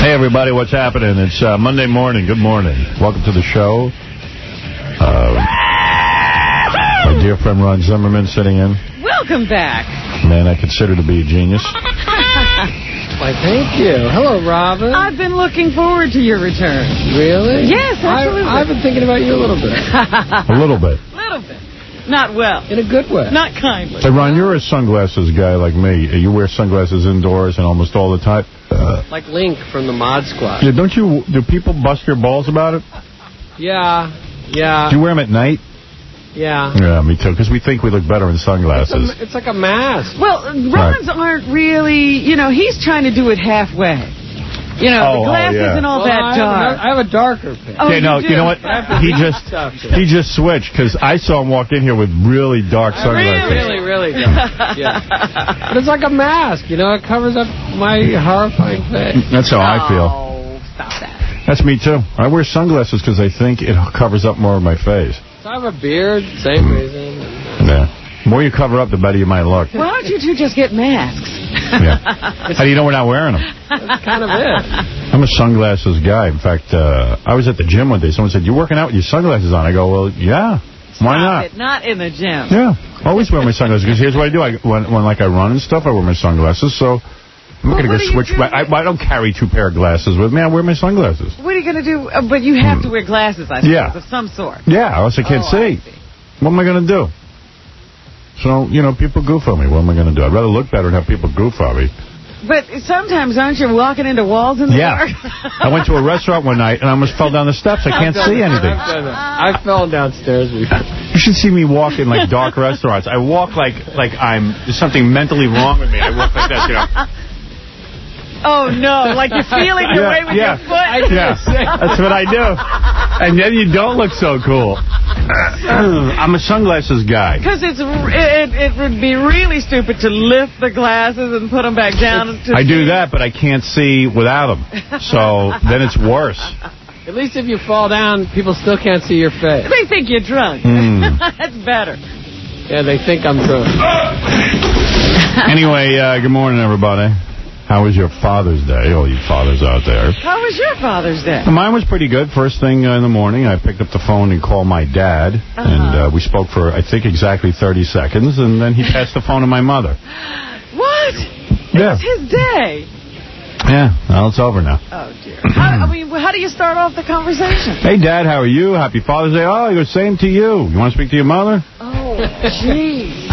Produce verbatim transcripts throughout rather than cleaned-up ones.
Hey, everybody, what's happening? It's uh, Monday morning. Good morning. Welcome to the show. Uh, my dear friend Ron Zimmerman sitting in. Welcome back. Man, I consider to be a genius. Why, thank you. Hello, Robin. I've been looking forward to your return. Really? Yes, absolutely. I, I've been thinking about you a little bit. A little bit. A little bit. Not well. In a good way. Not kindly. Hey, Ron, you're a sunglasses guy like me. You wear sunglasses indoors and almost all the time. Uh, like Link from the Mod Squad. Yeah, don't you, do people bust your balls about it? Yeah, yeah. Do you wear them at night? Yeah. Yeah, me too, because we think we look better in sunglasses. It's, a, it's like a mask. Well, Ron's right. aren't really, you know, he's trying to do it halfway. You know, oh, the glasses oh, yeah. and all well, that I dark. Have a, I have a darker pair. Oh, okay, no, you, you know what? He just he just switched, because I saw him walk in here with really dark sunglasses. Really, really dark. Yeah. But it's like a mask, you know, it covers up my horrifying face. That's how oh, I feel. Stop that. That's me, too. I wear sunglasses because I think it covers up more of my face. So I have a beard, same reason. Yeah. The more you cover up, the better you might look. Why don't you two just get masks? Yeah. How do you know we're not wearing them? That's kind of it. I'm a sunglasses guy. In fact, uh, I was at the gym one day. Someone said, "You working out with your sunglasses on?" I go, "Well, yeah. Why Stop not?" It. Not in the gym. Yeah. I always wear my sunglasses. Because here's what I do. I, when, when like I run and stuff, I wear my sunglasses. So I'm not well, going to go switch. Do? I, I don't carry two pair of glasses with me. I wear my sunglasses. What are you going to do? Uh, but you have mm. to wear glasses, I suppose, yeah. of some sort. Yeah, or else I can't oh, see. I see. What am I going to do? So, you know, people goof on me. What am I going to do? I'd rather look better and have people goof on me. But sometimes, aren't you walking into walls in the yeah. dark? I went to a restaurant one night and I almost fell down the steps. I can't see anything. I've done that. I fell downstairs before. You should see me walk in, like, dark restaurants. I walk like like I'm, there's something mentally wrong with me. I walk like that, you know. Oh, no, like you're feeling your yeah, way with yeah. your foot? Yeah, that's what I do. And then you don't look so cool. I'm a sunglasses guy. Because it's it, it would be really stupid to lift the glasses and put them back down. To I see. do that, but I can't see without them. So then it's worse. At least if you fall down, people still can't see your face. They think you're drunk. Mm. That's better. Yeah, they think I'm drunk. Anyway, uh, good morning, everybody. How was your Father's Day, all you fathers out there? How was your Father's Day? Mine was pretty good. First thing uh, in the morning, I picked up the phone and called my dad. Uh-huh. And uh, we spoke for, I think, exactly thirty seconds. And then he passed the phone to my mother. What? Yeah. It was his day. Yeah, well, it's over now. Oh, dear. how, I mean, how do you start off the conversation? Hey, Dad, how are you? Happy Father's Day. Oh, he goes, same to you. You want to speak to your mother? Oh, jeez.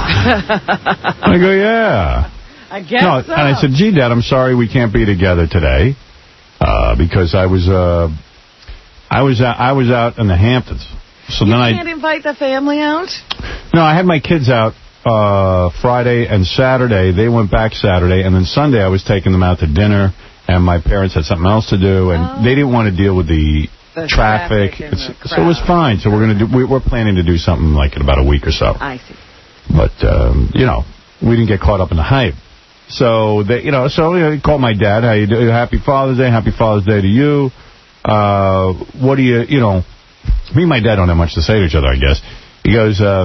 I go, yeah. I guess no, so. And I said, gee, Dad, I'm sorry we can't be together today uh, because I was uh, I was uh, I was out in the Hamptons. So you then can't I, invite the family out? No, I had my kids out uh, Friday and Saturday. They went back Saturday, and then Sunday I was taking them out to dinner, and my parents had something else to do, and oh. they didn't want to deal with the, the traffic. traffic the so it was fine. So we're gonna do. We, we're planning to do something like in about a week or so. I see. But um, you know, we didn't get caught up in the hype. So, they, you know, so you know, he called my dad. How you do? Happy Father's Day. Happy Father's Day to you. Uh, what do you, you know, me and my dad don't have much to say to each other, I guess. He goes, uh,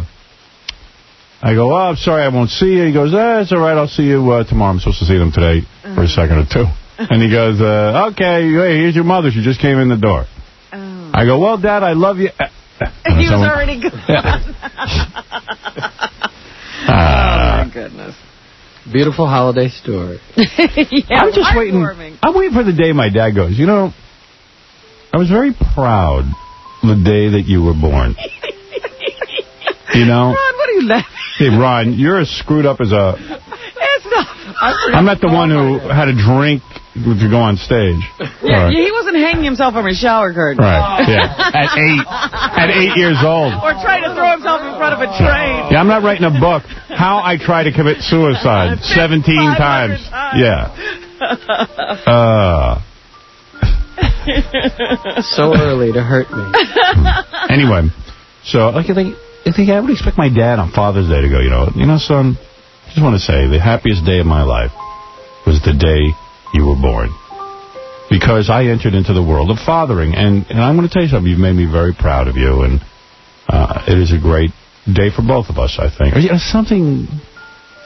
I go, oh, I'm sorry I won't see you. He goes, eh, it's all right. I'll see you uh, tomorrow. I'm supposed to see them today for a second or two. And he goes, uh, okay, hey, here's your mother. She just came in the door. Oh. I go, well, Dad, I love you. And he was someone, already gone. Yeah. uh, oh, my goodness. Beautiful holiday story. yeah, I'm just waiting. I'm waiting for the day my dad goes, you know, I was very proud the day that you were born. You know? Ron, what are you laughing? Hey, Ron, you're as screwed up as a... It's not... I'm not the one who had a drink to go on stage. Yeah, right. He wasn't hanging himself from his shower curtain. Right, yeah. At eight. At eight years old. Or trying to throw himself in front of a train. Yeah, I'm not writing a book. How I Try to Commit Suicide. seventeen times. times. Yeah. Uh... So early to hurt me. Anyway, so like I think, I think I would expect my dad on Father's Day to go, you know, you know, son, I just want to say the happiest day of my life was the day you were born. Because I entered into the world of fathering. And, and I'm going to tell you something. You've made me very proud of you. And uh, it is a great day for both of us, I think. Or, you know, something...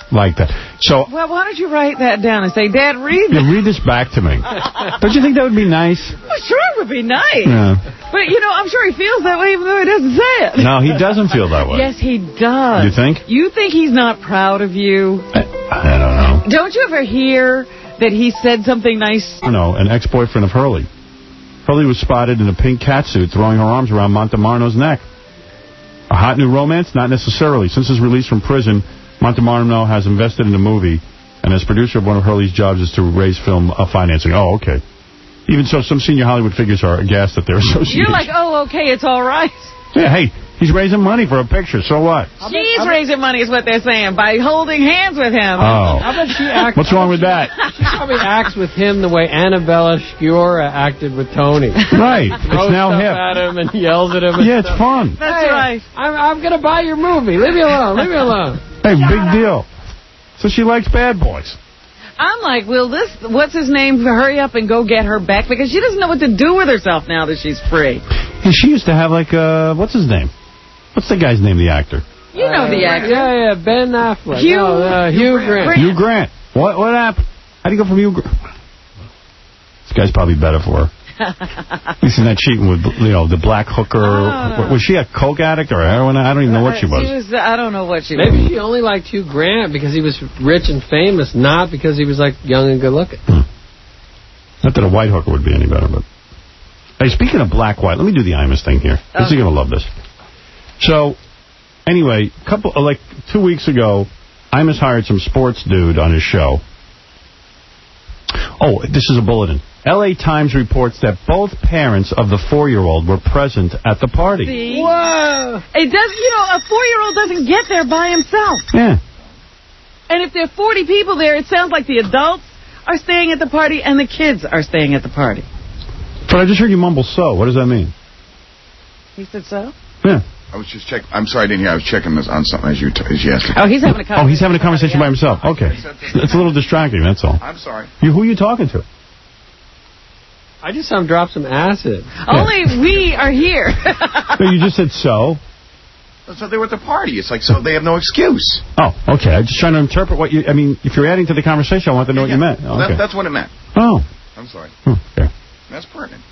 like that. So, well, why don't you write that down and say, Dad, read yeah, this. read this back to me. Don't you think that would be nice? Well, sure, it would be nice. Yeah. But, you know, I'm sure he feels that way even though he doesn't say it. No, he doesn't feel that way. Yes, he does. You think? You think he's not proud of you? I, I don't know. Don't you ever hear that he said something nice? I know, an ex-boyfriend of Hurley. Hurley was spotted in a pink catsuit throwing her arms around Montemarno's neck. A hot new romance? Not necessarily. Since his release from prison, Montemarno has invested in the movie, and as producer of one of Hurley's jobs is to raise film uh, financing. Oh, okay. Even so, some senior Hollywood figures are aghast at their association. You're like, oh, okay, it's all right. Yeah, hey, he's raising money for a picture, so what? She's raising money is what they're saying, by holding hands with him. Oh. How about she acts? What's wrong with that? She probably acts with him the way Annabella Sciorra acted with Tony. Right. It's now him. at him and yells at him. And yeah, it's stuff. fun. That's hey, right. I'm, I'm going to buy your movie. Leave me alone. Leave me alone. Hey, big deal. So she likes bad boys. I'm like, will this, what's his name, hurry up and go get her back? Because she doesn't know what to do with herself now that she's free. And she used to have, like, uh, what's his name? What's the guy's name, the actor? You know uh, the actor. Yeah, yeah, Ben Affleck. Hugh, no, uh, Hugh Grant. Grant. Hugh Grant. What What happened? How'd he go from Hugh Grant? This guy's probably better for her. He's not cheating with, you know, the black hooker. Oh, was she a coke addict or a heroin? I don't even know what she was. She was I don't know what she Maybe was. Maybe she only liked Hugh Grant because he was rich and famous, not because he was, like, young and good-looking. Hmm. Not that a white hooker would be any better, but... Hey, speaking of black-white, let me do the Imus thing here. This is going to love this. So, anyway, couple like two weeks ago, Imus hired some sports dude on his show. Oh, this is a bulletin. L A Times reports that both parents of the four-year-old were present at the party. See? Whoa! It does, you know, a four-year-old doesn't get there by himself. Yeah. And if there are forty people there, it sounds like the adults are staying at the party and the kids are staying at the party. But I just heard you mumble so. What does that mean? He said so? Yeah. I was just checking. I'm sorry I didn't hear. I was checking this on something as you, t as you asked. Oh, he's having a conversation. Oh, he's having a conversation by himself. Okay. It's a little distracting, that's all. I'm sorry. You, who are you talking to? I just saw him drop some acid. Only we are here. No, you just said so. So they were at the party. It's like, so they have no excuse. Oh, okay. I'm just trying to interpret what you... I mean, if you're adding to the conversation, I want to know yeah, what yeah. you meant. Well, Okay. that, that's what it meant. Oh. I'm sorry. Hmm, okay. That's pertinent.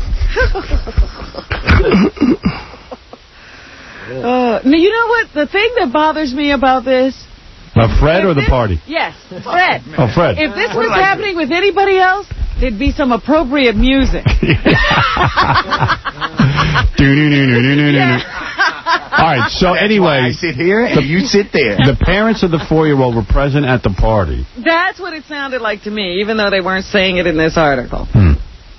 uh, now, you know what? The thing that bothers me about this... Uh, Fred or the this, party? Yes, Fred. Oh, Fred. If this was happening with anybody else, there'd be some appropriate music. All right, so That's anyway... why I sit here and you sit there. The parents of the four-year-old were present at the party. That's what it sounded like to me, even though they weren't saying it in this article. Hmm.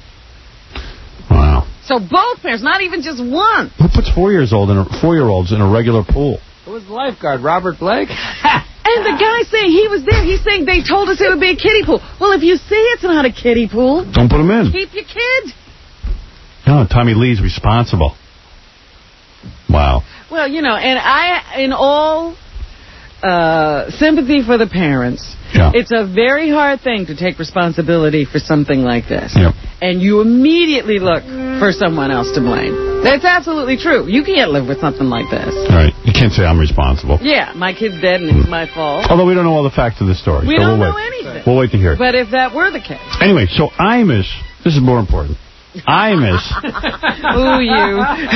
Wow. So both parents, not even just one. Who puts four-years-old in a, four-year-olds in a regular pool? Who was the lifeguard? Robert Blake? And the guy saying he was there, he's saying they told us it would be a kiddie pool. Well, if you see it's not a kiddie pool, don't put them in. Keep your kid. No, Tommy Lee's responsible. Wow. Well, you know, and I, in all uh, sympathy for the parents, yeah. It's a very hard thing to take responsibility for something like this. Yep. And you immediately look for someone else to blame. That's absolutely true. You can't live with something like this. Right. You can't say I'm responsible. Yeah, my kid's dead and it's my fault. Although we don't know all the facts of the story. We so don't we'll know wait. anything. We'll wait to hear it. But if that were the case. Anyway, so Imus, this is more important. Imus. Ooh, you.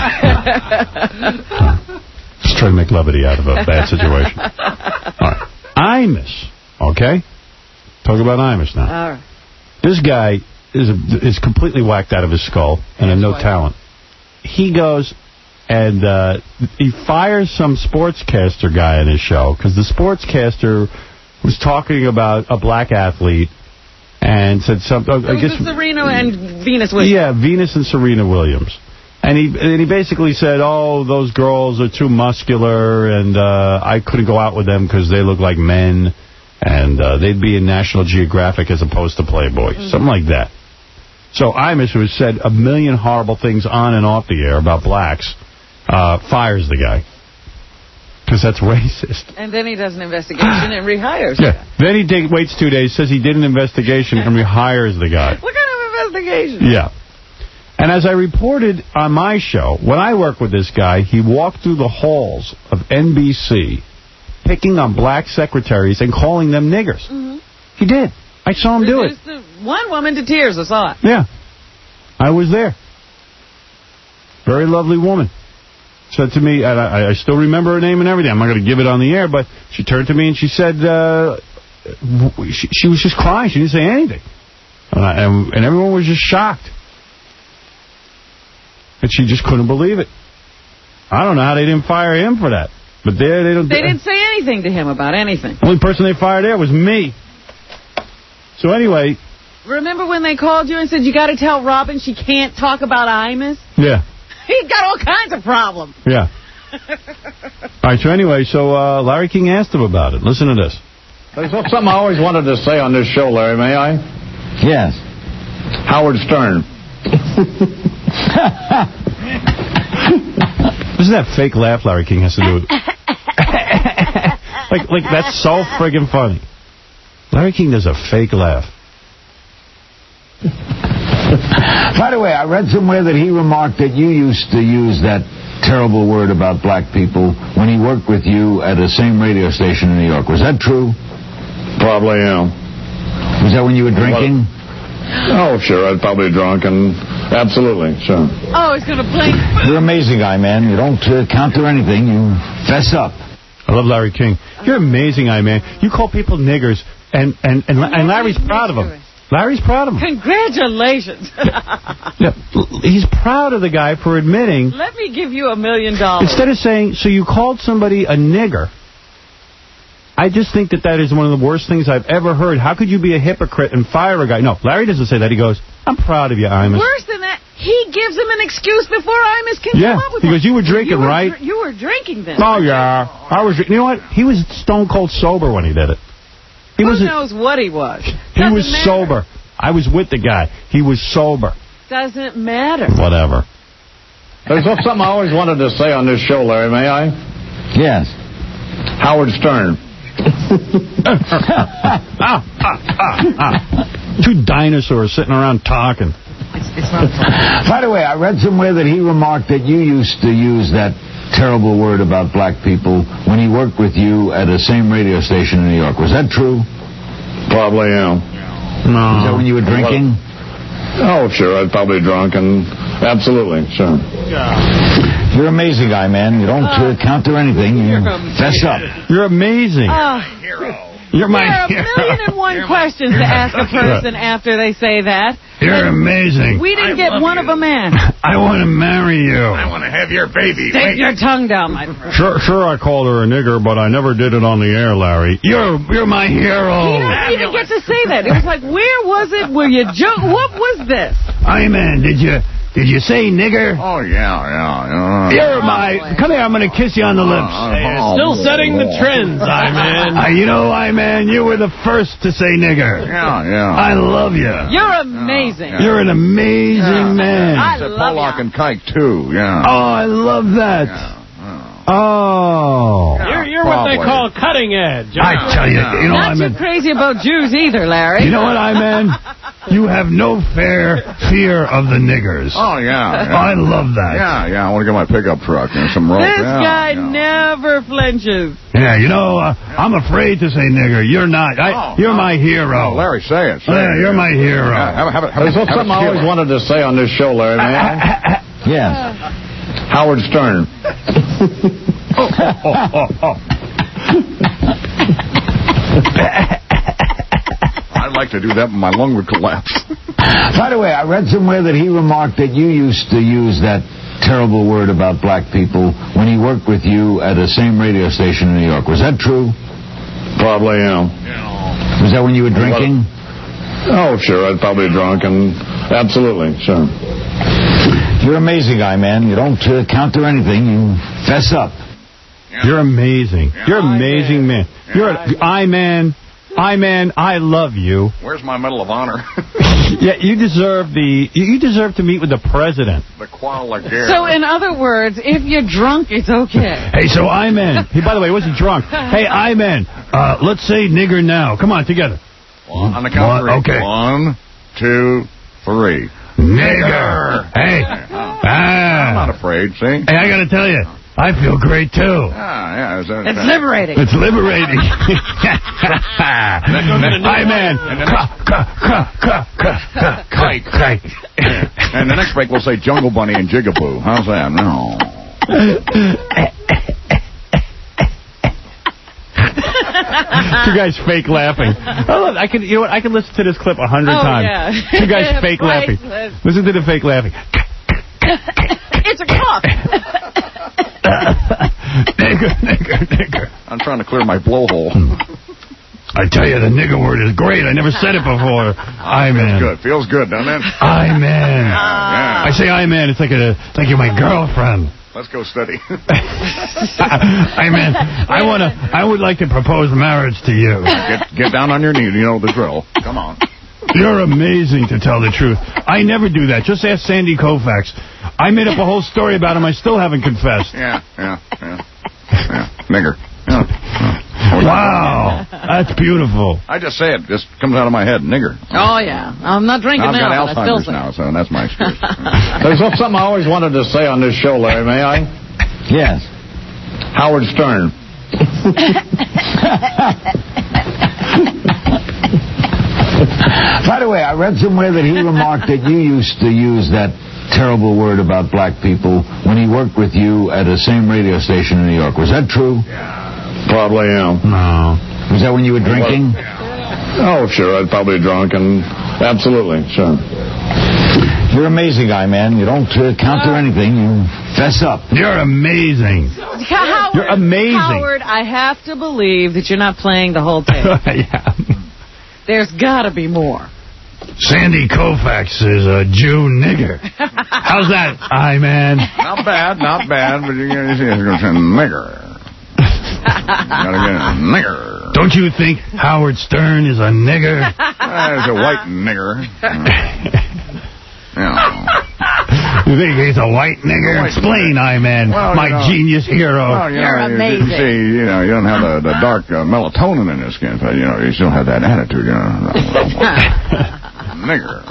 Just trying to make levity out of a bad situation. All right. Imus, okay? Talk about Imus now. All right. This guy is a, is completely whacked out of his skull and has no talent. He goes and uh, he fires some sportscaster guy on his show because the sportscaster was talking about a black athlete and said something. It was I guess Serena and Venus Williams. Yeah, Venus and Serena Williams. And he and he basically said, oh, those girls are too muscular, and uh, I couldn't go out with them because they look like men, and uh, they'd be in National Geographic as opposed to Playboy. Mm-hmm. Something like that. So Imus, who has said a million horrible things on and off the air about blacks, uh, fires the guy. Because that's racist. And then he does an investigation and rehires Yeah. the guy. Then he take, waits two days, says he did an investigation, and rehires the guy. What kind of investigation? Yeah. And as I reported on my show, when I worked with this guy, he walked through the halls of N B C picking on black secretaries and calling them niggers. Mm-hmm. He did. I saw him do it. The one woman to tears, I saw it. Yeah. I was there. Very lovely woman. Said to me, and I, I still remember her name and everything. I'm not going to give it on the air, but she turned to me and she said, uh, she, she was just crying. She didn't say anything. And, I, and, and everyone was just shocked. And she just couldn't believe it. I don't know how they didn't fire him for that. But there they don't. They didn't say anything to him about anything. The only person they fired there was me. So anyway. Remember when they called you and said, you got to tell Robin she can't talk about Imus? Yeah. He's got all kinds of problems. Yeah. All right, so anyway, so uh, Larry King asked him about it. Listen to this. There's something I always wanted to say on this show, Larry, may I? Yes. Howard Stern. Listen to that fake laugh Larry King has to do. like, like that's so friggin' funny. Larry King does a fake laugh. By the way, I read somewhere that he remarked that you used to use that terrible word about black people when he worked with you at the same radio station in New York. Was that true? Probably, yeah. Was that when you were drinking? Oh, sure. I was probably drunk, and absolutely, sure. Oh, he's going to play. You're an amazing guy, man. You don't uh, counter anything. You fess up. I love Larry King. You're an amazing guy, man. You call people niggers, and, and, and, and Larry's proud of them. Larry's proud of him. Congratulations. Yeah, he's proud of the guy for admitting. Let me give you a million dollars. Instead of saying, so you called somebody a nigger, I just think that that is one of the worst things I've ever heard. How could you be a hypocrite and fire a guy? No, Larry doesn't say that. He goes, I'm proud of you, Imus. Worse than that, he gives him an excuse before Imus can yeah, come up with he one. goes, you were drinking, you were right? Dr you were drinking then. Oh, yeah. I was. You know what? He was stone cold sober when he did it. He Who wasn't, knows what he was? He Doesn't was matter. sober. I was with the guy. He was sober. Doesn't matter. Whatever. There's something I always wanted to say on this show, Larry, may I? Yes. Howard Stern. ah, ah, ah, ah. Two dinosaurs sitting around talking. It's, it's not fun. By the way, I read somewhere that he remarked that you used to use that terrible word about black people when he worked with you at the same radio station in New York. Was that true? Probably, yeah. No. Was that when you were drinking? Oh, sure. I was probably drunk, and absolutely, sure. You're an amazing guy, man. You don't uh, counter anything. You fess up. You're amazing. Uh, hero. You're my there are a hero. million and one questions to ask a person after they say that. You're and amazing. We didn't I get one you. of a man. I want to marry you. I want to have your baby. Stick your tongue down, my friend. Sure, sure. I called her a nigger, but I never did it on the air, Larry. You're, you're my hero. He doesn't even get to say that. It was like, where was it? Were you joke? What was this? I man, did you, did you say nigger? Oh yeah, yeah, yeah. You're my. Come here, I'm gonna kiss you on the lips. Uh, Still setting the trends, I man. Uh, you know, I man, you were the first to say nigger. Yeah, yeah. I love you. You're amazing. Yeah. You're an amazing Yeah. man. I Said love Pollock ya. and Kike too. Yeah. Oh, I love that. Yeah. Oh. You're, you're what they Probably. call cutting edge. I tell you, you know, I Not too mean, crazy about Jews either, Larry. you know what I mean? You have no fair fear of the niggers. Oh yeah. yeah. I love that. Yeah, yeah. I want to get my pickup truck and some rope. This yeah, guy yeah. never flinches. Yeah, you know, uh, I'm afraid to say nigger. You're not. I, Oh, you're no. my hero. Oh, Larry, say it. Say Yeah, it. you're my hero. Yeah, have, have, have, There's have, something I always wanted to say on this show, Larry, man. Yes. Howard Stern. oh, oh, oh, oh. I'd like to do that, but my lung would collapse. By the way, I read somewhere that he remarked that you used to use that terrible word about black people when he worked with you at the same radio station in New York. Was that true? Probably, yeah. Was that when you were drinking? Oh, sure. I was probably drunk, and absolutely, sure. You're an amazing guy, man. You don't uh, counter anything. You fess up. You're amazing. Yeah. You're an amazing man. You're an I man. I man. I love you. Where's my Medal of Honor? Yeah, you deserve the. You deserve to meet with the president. The Croix de Guerre. So, in other words, if you're drunk, it's okay. Hey, so I man. He, by the way, he wasn't drunk. Hey, I man. Uh, let's say nigger now. Come on, together. One, on the count of three. One, okay. One, two, three. Nigger. Hey. I'm Ah. not afraid, see? Hey, I got to tell you, I feel great, too. Ah, yeah. It's, uh, It's liberating. It's liberating. Hi, man. And the next break we'll say Jungle Bunny and Jigaboo. How's that? No. Two guys fake laughing. Oh, look, I can, you know what? I can listen to this clip a hundred Oh, times. yeah. Two guys fake laughing. Priceless. Listen to the fake laughing. It's a cough. Nigger, nigger, nigger. I'm trying to clear my blowhole. I tell you, the nigger word is great. I never said it before. I man. Feels good. Feels good, doesn't it? I man. Yeah. I say I man. It's like a, it's like you're my girlfriend. Let's go steady. I man. I wanna. I would like to propose marriage to you. Get get down on your knee. You know the drill. Come on. You're amazing, to tell the truth. I never do that. Just ask Sandy Koufax. I made up a whole story about him. I still haven't confessed. Yeah, yeah, yeah. Yeah, nigger. Yeah. Wow. That's beautiful. I just say it. Just comes out of my head. Nigger. Oh, yeah. I'm not drinking I've now, got but I still Alzheimer's say now, so that's my excuse. There's something I always wanted to say on this show, Larry, may I? Yes. Howard Stern. By the way, I read somewhere that he remarked that you used to use that terrible word about black people when he worked with you at the same radio station in New York. Was that true? Probably, yeah. No. Was that when you were drinking? Oh, sure. I'd probably drunk and absolutely, sure. You're an amazing guy, man. You don't uh, counter anything. You fess up. You're amazing. Howard, You're amazing. Howard, I have to believe that you're not playing the whole tape. Yeah. There's got to be more. Sandy Koufax is a Jew nigger. How's that? Aye, man. Not bad, not bad, but you're going to say nigger. Gotta get a nigger. Don't you think Howard Stern is a nigger? There's a white nigger. Yeah. You think he's a white nigger? White Explain, I man, well, my you know, genius hero. Well, you You're know, you, amazing. You see, you know, you don't have the, the dark uh, melatonin in your skin, but you know, you still have that attitude, you know. Nigger.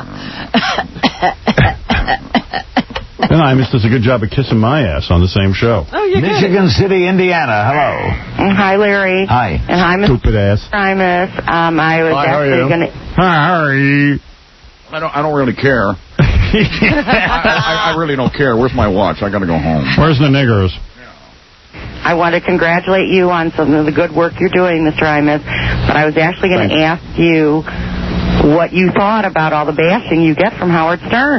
And I missed us a good job of kissing my ass on the same show. Oh, you Michigan City, Indiana. Hello. Hi, Larry. Hi. And hi, Mister Stupid ass. Primus. Um, I was Hi, how are actually you? going to... Hi. I don't. I don't really care. I, I, I really don't care. Where's my watch? I got to go home. Where's the niggers? I want to congratulate you on some of the good work you're doing, Mister Imus. But I was actually going to ask you what you thought about all the bashing you get from Howard Stern.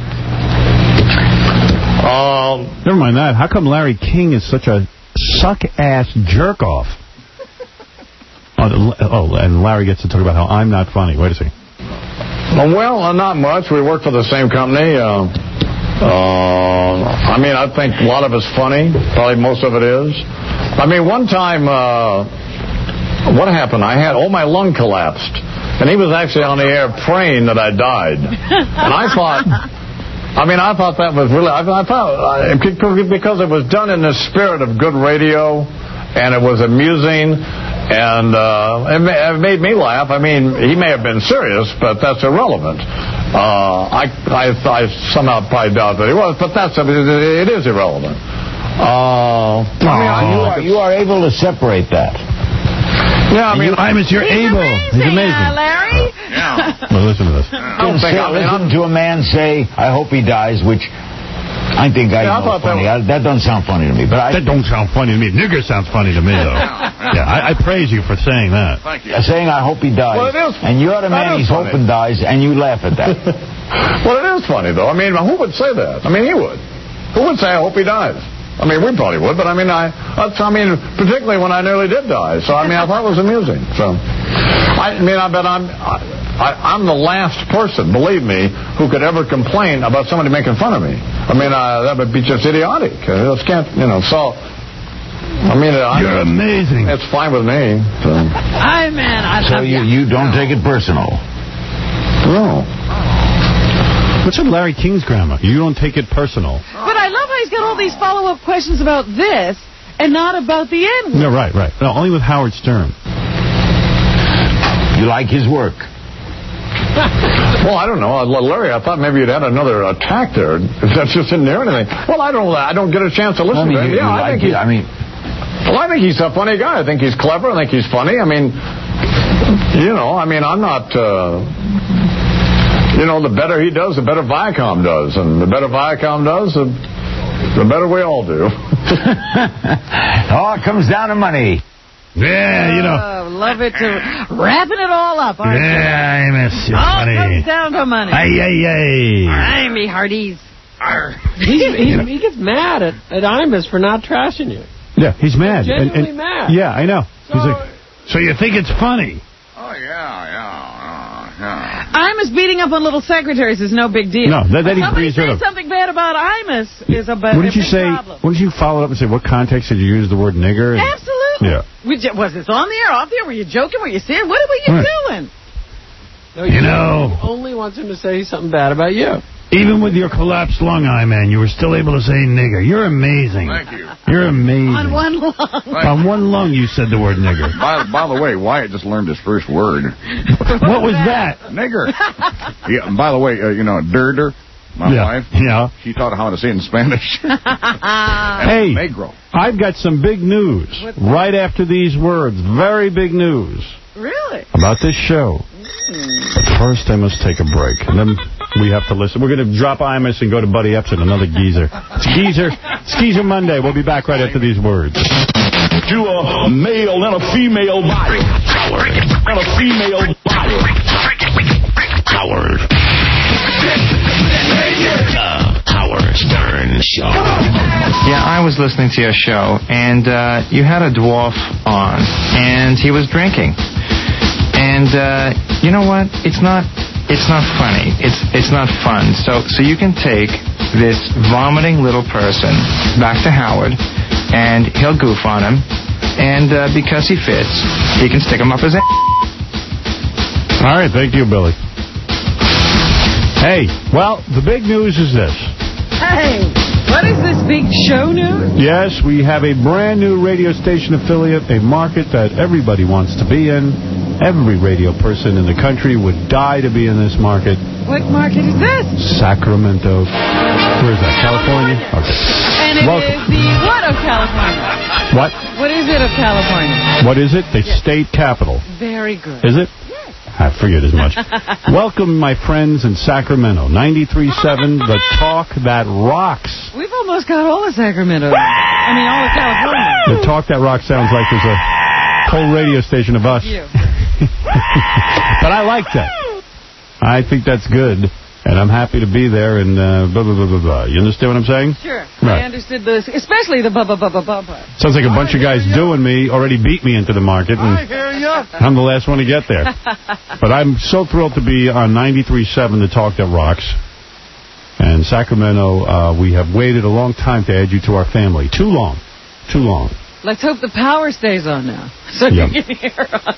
Um, Never mind that. How come Larry King is such a suck-ass jerk-off? Oh, the- oh, and Larry gets to talk about how I'm not funny. Wait a second. well, uh, not much. We work for the same company. Uh, uh, I mean, I think a lot of it's funny. Probably most of it is. I mean, one time, uh, what happened? I had, oh, my lung collapsed. And he was actually on the air praying that I died. And I thought... I mean, I thought that was really, I, I thought, uh, because it was done in the spirit of good radio, and it was amusing, and uh, it, ma- it made me laugh. I mean, he may have been serious, but that's irrelevant. Uh, I, I, I somehow probably doubt that he was, but that's, it is irrelevant. Uh, I mean, you, are, you are able to separate that. Yeah, I mean, I'm as you're He's able. amazing, He's amazing. Uh, Larry. Yeah. Well, listen to this. I don't think, I mean, Listen to a man say, I hope he dies, which I think I Yeah, I know thought funny. that I, that doesn't sound funny to me. But I, That don't sound funny to me. Nigger sounds funny to me, though. Yeah, I, I praise you for saying that. Thank you. uh, saying I hope he dies, Well, it is- and you're the that man is he's funny. hoping dies, and you laugh at that. well, it is funny, though. I mean, who would say that? I mean, he would. Who would say, I hope he dies? I mean, we probably would, but I mean, I, that's, I mean, particularly when I nearly did die. So, I mean, I thought it was amusing. So, I mean, I bet I'm, I, I'm the last person, believe me, who could ever complain about somebody making fun of me. I mean, uh, that would be just idiotic. Uh, just can't, you know, so, I mean, I, You're amazing. it's fine with me. So, Hi, man. I So love you, you. you don't take it personal. no. What's up, Larry King's grammar? You don't take it personal. But I love how he's got all these follow-up questions about this and not about the end. No, right, right. No, only with Howard Stern. You like his work. Well, I don't know. Larry, I thought maybe you'd had another attack there. That just didn't hear anything. Well, I don't I don't get a chance to listen I mean, to him. you, Yeah, you I like think it. I mean... Well, I think he's a funny guy. I think he's clever. I think he's funny. I mean, you know, I mean, I'm not... Uh, you know, the better he does, the better Viacom does. And the better Viacom does, the, the better we all do. Oh, it comes down to money. Yeah, you know. Oh, love it to wrapping it all up, aren't you? Yeah, I miss you, All funny. comes down to money. Ay, ay, ay. I me Hardee's. He's, he, he gets mad at, at Imus for not trashing you. Yeah, he's mad. He's genuinely and, and, mad. Yeah, I know. So, he's like, so you think it's funny? Oh, yeah, yeah, yeah. Imus beating up on little secretaries is no big deal. No, that, that he Somebody breezed it saying up. something bad about Imus is a, ba- Wouldn't a you big say? problem. Wouldn't you follow up and say what context did you use the word nigger? And, Absolutely. Yeah. We j- was this on the air, off the air? Were you joking? Were you serious? What were you Right. doing? No, You know. He only wants him to say something bad about you. Even with your collapsed lung, eye man, you were still able to say nigger. You're amazing. Thank you. You're amazing. On one lung. On one lung, you said the word nigger. By, by the way, Wyatt just learned his first word. What was that? Nigger. Yeah, and by the way, uh, you know, Durder, my yeah. wife, Yeah. she taught how to say it in Spanish. Hey, Negro. I've got some big news right after these words. Very big news Really? about this show. But first, I must take a break. And then we have to listen. We're going to drop Imus and go to Buddy Epson, another geezer. It's Geezer. It's Geezer Monday. We'll be back right after these words. To a male and a female body. And a female body. Howard. The Howard Stern Show. Yeah, I was listening to your show, and uh, you had a dwarf on, and he was drinking. And uh, you know what? It's not. It's not funny. It's it's not fun. So so you can take this vomiting little person back to Howard, and he'll goof on him, and uh, because he fits, he can stick him up his ass. All right, thank you, Billy. Hey, well, the big news is this. Hey, what is this big show news? Yes, we have a brand new radio station affiliate, a market that everybody wants to be in. Every radio person in the country would die to be in this market. What market is this? Sacramento. Where is that? California? Okay. And it Welcome. is the what of California? What? What is it of California? What is it? The Yes. state capital. Very good. Is it? I figured as much. Welcome, my friends in Sacramento. ninety-three point seven, the talk that rocks. We've almost got all of Sacramento. I mean, all of California. The talk that rocks sounds like there's a whole radio station of us. You. But I like that. I think that's good. And I'm happy to be there and uh, blah, blah, blah, blah, blah. You understand what I'm saying? Sure. Right. I understood this, especially the blah, blah, blah, blah, blah, blah. Sounds like a bunch of guys doing me already beat me into the market. And I hear ya. I'm the last one to get there. But I'm so thrilled to be on ninety-three point seven, the talk that rocks. And Sacramento, uh, we have waited a long time to add you to our family. Too long. Too long. Let's hope the power stays on now, so Yep. you can hear us.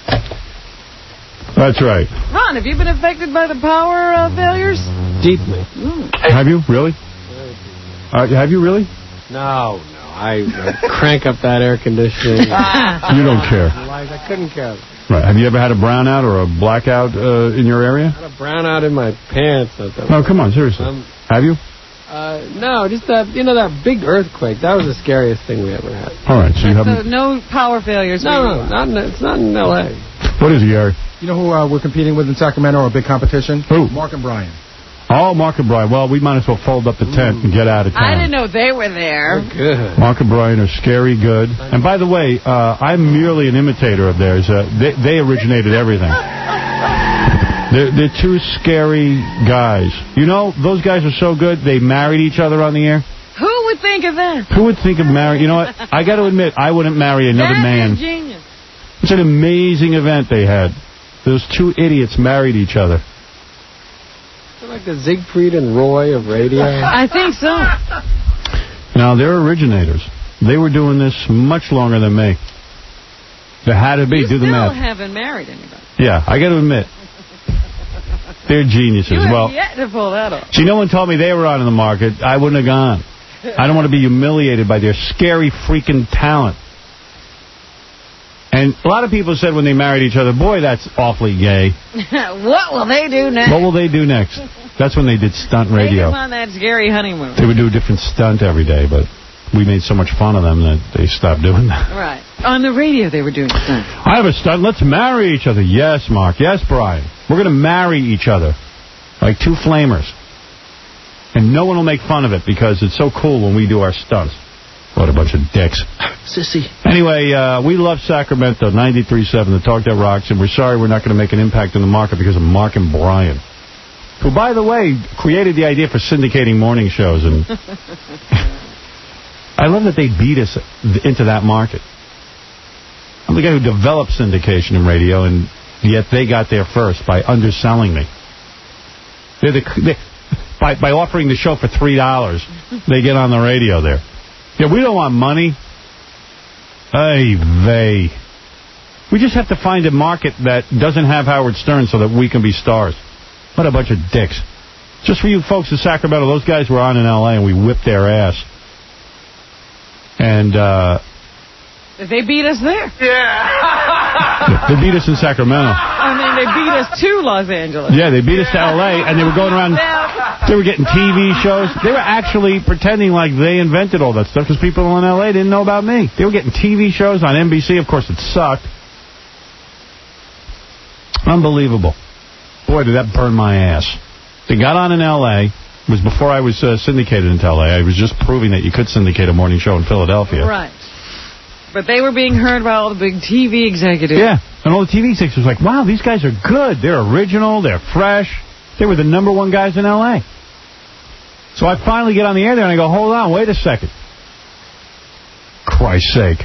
That's right. Ron, have you been affected by the power uh, failures? Deeply. Mm. Have you? Really? Uh, have you really? No, no. I, I crank up that air conditioning. You don't care. Like, I couldn't care. Right. Have you ever had a brownout or a blackout uh, in your area? I had a brownout in my pants. Oh, come on, seriously. Um, have you? Uh, no, just that, you know, that big earthquake. That was the scariest thing we ever had. All right, so you So haven't... no power failures. No, no, not in, it's not in L A What is it, Gary? You know who uh, we're competing with in Sacramento, or a big competition? Who? Mark and Brian. Oh, Mark and Brian. Well, we might as well fold up the tent and get out of town. I didn't know they were there. Good. Mark and Brian are scary good. And by the way, uh, I'm merely an imitator of theirs. Uh, they, they originated everything. They're, they're two scary guys. You know, those guys are so good, they married each other on the air. Who would think of that? Who would think of marrying? You know what? I got to admit, I wouldn't marry another That man. is genius. It's an amazing event they had. Those two idiots married each other. They're like the Siegfried and Roy of radio. I think so. Now, they're originators. They were doing this much longer than me. There had to be. You Do the still math. haven't married anybody. Yeah, I got to admit. They're geniuses. You have Well, yet to pull that off. see, no one told me they were on in the market. I wouldn't have gone. I don't want to be humiliated by their scary freaking talent. And a lot of people said when they married each other, boy, that's awfully gay. What will they do next? What will they do next? That's when they did stunt radio. Take us on that scary honeymoon. They would do a different stunt every day, but we made so much fun of them that they stopped doing that. Right. On the radio, they were doing stunts. I have a stunt. Let's marry each other. Yes, Mark. Yes, Brian. We're going to marry each other like two flamers. And no one will make fun of it because it's so cool when we do our stunts. What a bunch of dicks. Sissy. Anyway, uh, we love Sacramento, ninety-three point seven, the Talk That Rocks, and we're sorry we're not going to make an impact in the market because of Mark and Brian, who, by the way, created the idea for syndicating morning shows. And I love that they beat us into that market. I'm the guy who developed syndication in radio, and yet they got there first by underselling me. They're the, they, by, by offering the show for three dollars, they get on the radio there. Yeah, we don't want money. Hey, they. We just have to find a market that doesn't have Howard Stern so that we can be stars. What a bunch of dicks. Just for you folks in Sacramento, those guys were on in L A and we whipped their ass. And, uh... They beat us there. Yeah. They beat us in Sacramento. I mean, they beat us to Los Angeles. Yeah, they beat us to L A, and they were going around, they were getting T V shows. They were actually pretending like they invented all that stuff because people in L A didn't know about me. They were getting T V shows on N B C. Of course, it sucked. Unbelievable. Boy, did that burn my ass. They got on in L A. It was before I was uh, syndicated into L A. I was just proving that you could syndicate a morning show in Philadelphia. Right. But they were being heard by all the big T V executives. Yeah, and all the T V executives were like, wow, these guys are good. They're original. They're fresh. They were the number one guys in L A. So I finally get on the air there, and I go, hold on, wait a second. Christ's sake.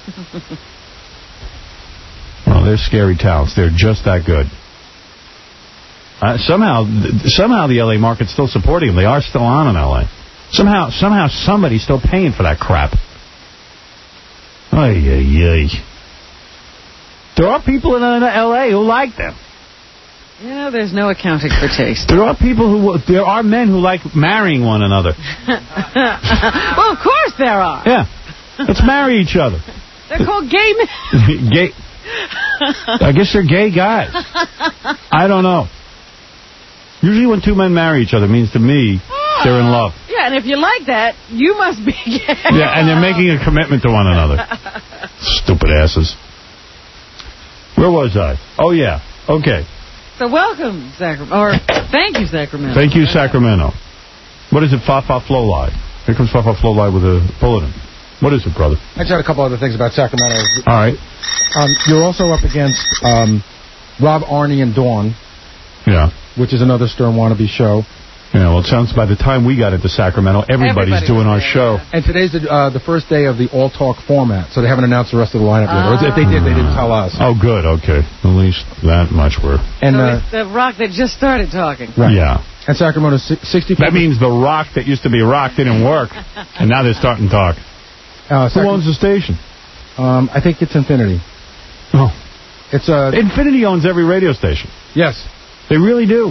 Well, they're scary talents. They're just that good. Uh, somehow, somehow the L A market's still supporting them. They are still on in L A. Somehow, somehow somebody's still paying for that crap. Ay, ay, ay. There are people in L A who like them. You know, there's no accounting for taste. There are people who, there are men who like marrying one another. Well, of course there are. Yeah. Let's marry each other. They're called gay men. Gay. I guess they're gay guys. I don't know. Usually when two men marry each other, it means to me they're in love. Yeah, and if you like that, you must be gay. Yeah, and they're making a commitment to one another. Stupid asses. Where was I? Oh, yeah. Okay. So welcome, Sacramento. Or thank you, Sacramento. Thank you, Sacramento. What is it, Fa-Fa Flow-Lie? Here comes Fa-Fa Flow-Lie with a bulletin. What is it, brother? I just had a couple other things about Sacramento. All right. Um, you're also up against um, Rob, Arnie, and Dawn. Yeah. Which is another Stern wannabe show. Yeah, well, it sounds by the time we got into Sacramento, everybody's Everybody doing our there, show. Yeah. And today's the, uh, the first day of the all-talk format, so they haven't announced the rest of the lineup yet. Or if they did, they didn't tell us. Oh, good, okay. At least that much we're... And so uh, it's the rock that just started talking. Right. Yeah. And Sacramento's sixty-four... That means the rock that used to be rock didn't work, and now they're starting to talk. Uh, Who owns the station? Um, I think it's Infinity. Oh. It's uh, Infinity owns every radio station. Yes. They really do.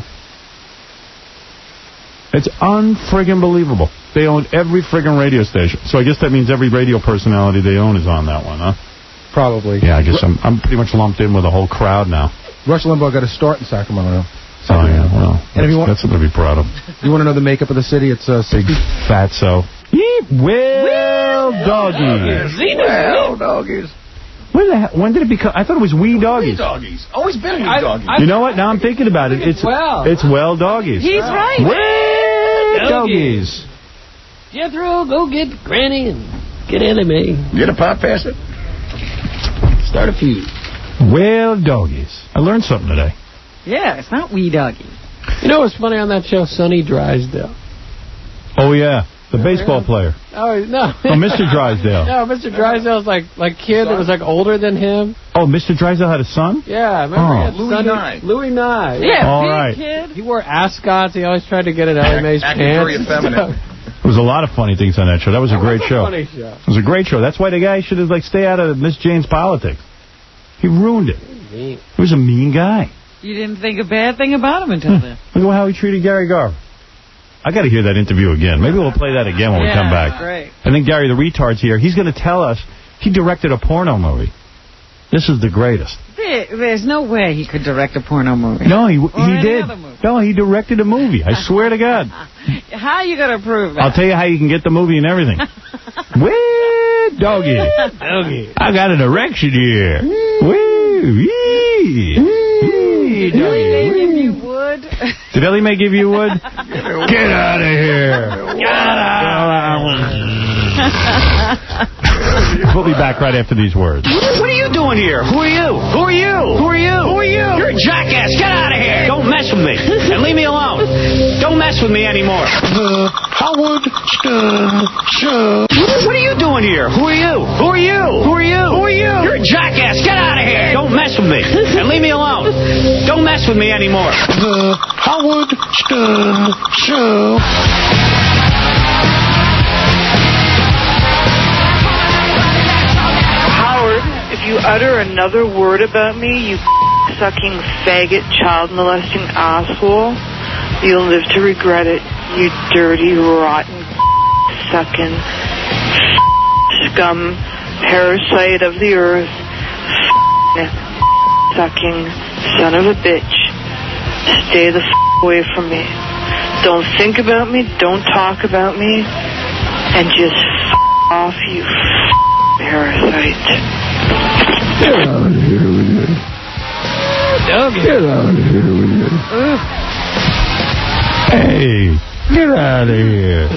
It's unfriggin' believable. They own every friggin' radio station. So I guess that means every radio personality they own is on that one, huh? Probably. Yeah, I guess I'm I'm pretty much lumped in with the whole crowd now. Rush Limbaugh got a start in Sacramento. Oh, yeah, well, and if you want, that's something to be proud of. You want to know the makeup of the city? It's uh, big fatso. Well, doggies. Well, doggies. When, the hell, when did it become? I thought it was wee doggies. Wee doggies. Always been wee doggies. You know what? Now I'm thinking about it. It's well. It's well doggies. He's right. Well doggies. Jethro, go get Granny and get Anime. Get a pot, pass it. Start a feud. Well doggies. I learned something today. Yeah, it's not wee doggy. You know what's funny on that show? Sonny Drysdale. Oh, yeah. The baseball player. Oh, no. Oh, Mister Drysdale. No, Mister Drysdale's like like kid that was like older than him. Oh, Mister Drysdale had a son? Yeah, remember oh. he had Louis Sonny, Nye. Louis Nye. Yeah, all big right. kid. He wore ascots. He always tried to get in L M A's Acting pants. very effeminate. There was a lot of funny things on that show. That was a that great was a show. Funny show. It was a great show. That's why the guy should have like stay out of Miss Jane's politics. He ruined it. He was a mean guy. You didn't think a bad thing about him until then. Look at how he treated Gary Garver. I got to hear that interview again. Maybe we'll play that again when yeah, we come back. Great. And then Gary the retard's here. He's going to tell us he directed a porno movie. This is the greatest. There, there's no way he could direct a porno movie. No, he Or he any did. other movie. No, he directed a movie. I swear to God. How are you going to prove that? I'll tell you how you can get the movie and everything. Wee, doggy. Doggy. I got an erection here. Wee, wee. Wee, Did Ellie Mae doggy. give you wood? Did Ellie Mae give you wood? Get out of here. Get out. We'll be back right after these words. What are you doing here? Who are you? Who are you? Who are you? Who are you? You're a jackass. Get out of here. Don't mess with me. And leave me alone. Don't mess with me anymore. The Howard Stern Show. What are you doing here? Who are you? Who are you? Who are you? Who are you? You're a jackass. Get out of here. Don't mess with me. And leave me alone. Don't mess with me anymore. The Howard Stern Show. If you utter another word about me, you sucking faggot, child molesting asshole, you'll live to regret it, you dirty, rotten, sucking, scum, parasite of the earth, sucking, son of a bitch. Stay the away from me. Don't think about me, don't talk about me, and just off, you parasite. Get out of here with you. Doggy. Get out of here with you. Hey, get out of here.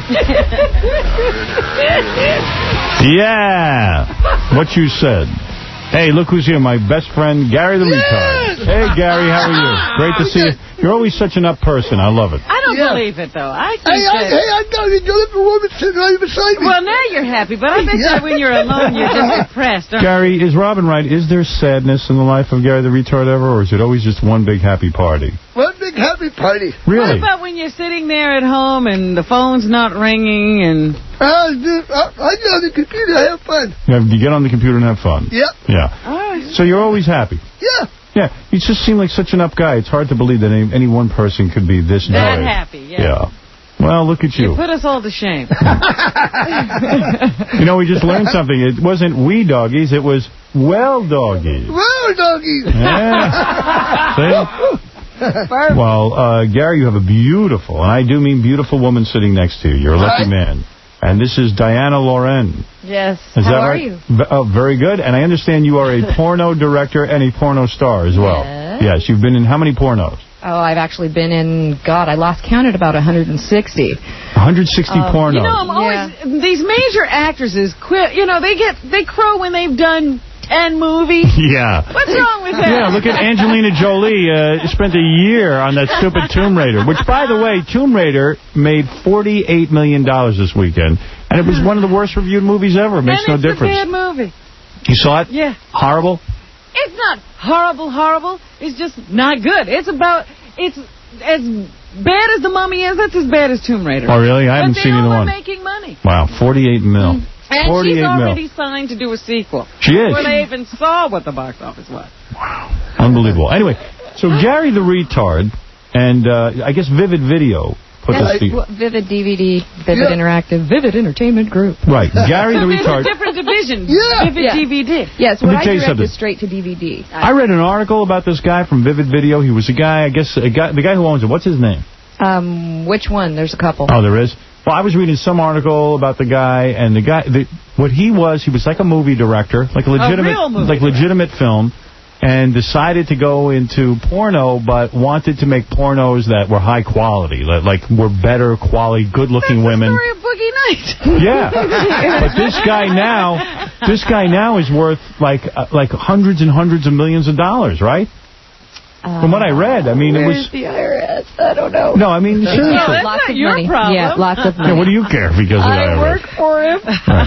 Yeah. What you said. Hey, look who's here, my best friend, Gary the Retard. Hey, Gary, how are you? Great to see you. You're always such an up person. I love it. I don't Yeah. believe it, though. I think Hey, I, that... hey, I got a little woman sitting right beside me. Well, now you're happy, but I bet Yeah. that when you're alone, you're just depressed. aren't you? Gary, is Robin right? Is there sadness in the life of Gary the Retard ever, or is it always just one big happy party? One big happy party. What Really? about when you're sitting there at home and the phone's not ringing and... Uh, dude, I, I get on the computer, I have fun. You, have, you get on the computer and have fun? Yep. Yeah. All right. So you're always happy? Yeah. Yeah. You just seem like such an up guy. It's hard to believe that any, any one person could be this That joyous. happy, yeah. Yeah. Well, look at you. You put us all to shame. You know, we just learned something. It wasn't we doggies, it was well doggies. Well, doggies. Yeah. See? Well, uh, Gary, you have a beautiful, and I do mean beautiful woman sitting next to you. You're a lucky Right. man. And this is Diana Loren. Yes. Is How that are right? you? V- oh, very good. And I understand you are a porno director and a porno star as well. Yes. Yes, you've been in how many pornos? Oh, I've actually been in, God, I lost count at about one hundred sixty. one hundred sixty Um, pornos. You know, I'm always... These major actresses quit. You know, they get... They crow when they've done ten movies. Yeah. What's wrong with that? Yeah, look at Angelina Jolie. Uh, spent a year on that stupid Tomb Raider. Which, by the way, Tomb Raider made forty-eight million dollars this weekend. And it was one of the worst reviewed movies ever. It makes and no it's difference. a bad movie. You saw it? Yeah. Horrible? It's not horrible, horrible. It's just not good. It's about... It's as bad as The Mummy is. That's as bad as Tomb Raider. Oh, really? I haven't but seen either they all one. are making money. Wow, forty-eight mil. And forty-eight she's mil. already signed to do a sequel. She is. Before they even saw what the box office was. Unbelievable. Anyway, so Gary the Retard and uh, I guess Vivid Video put Yes, this well, together. Vivid D V D, Vivid Yeah. Interactive, Vivid Entertainment Group. Right, Gary the So there's Retard. a different division. Yeah. Vivid Yeah. D V D. Yes, Let what me I tell you direct something. is straight to D V D. I read an article about this guy from Vivid Video. He was a guy, I guess, a guy, the guy who owns it. What's his name? Um, which one? There's a couple. Oh, there is? Well, I was reading some article about the guy, and the guy, the, what he was, he was like a movie director, like a legitimate, real movie like legitimate film, and decided to go into porno, but wanted to make pornos that were high quality, like, like were better quality, good-looking That's women. the story of Boogie Nights. Yeah, but this guy now, this guy now is worth like uh, like hundreds and hundreds of millions of dollars, right? Uh, From what I read, I mean, it Where's was. the I R S? I don't know. No, I mean, seriously. Well, that's lots not of your money. problem. Yeah, lots of money. Yeah, what do you care because of the I I R S? work for him.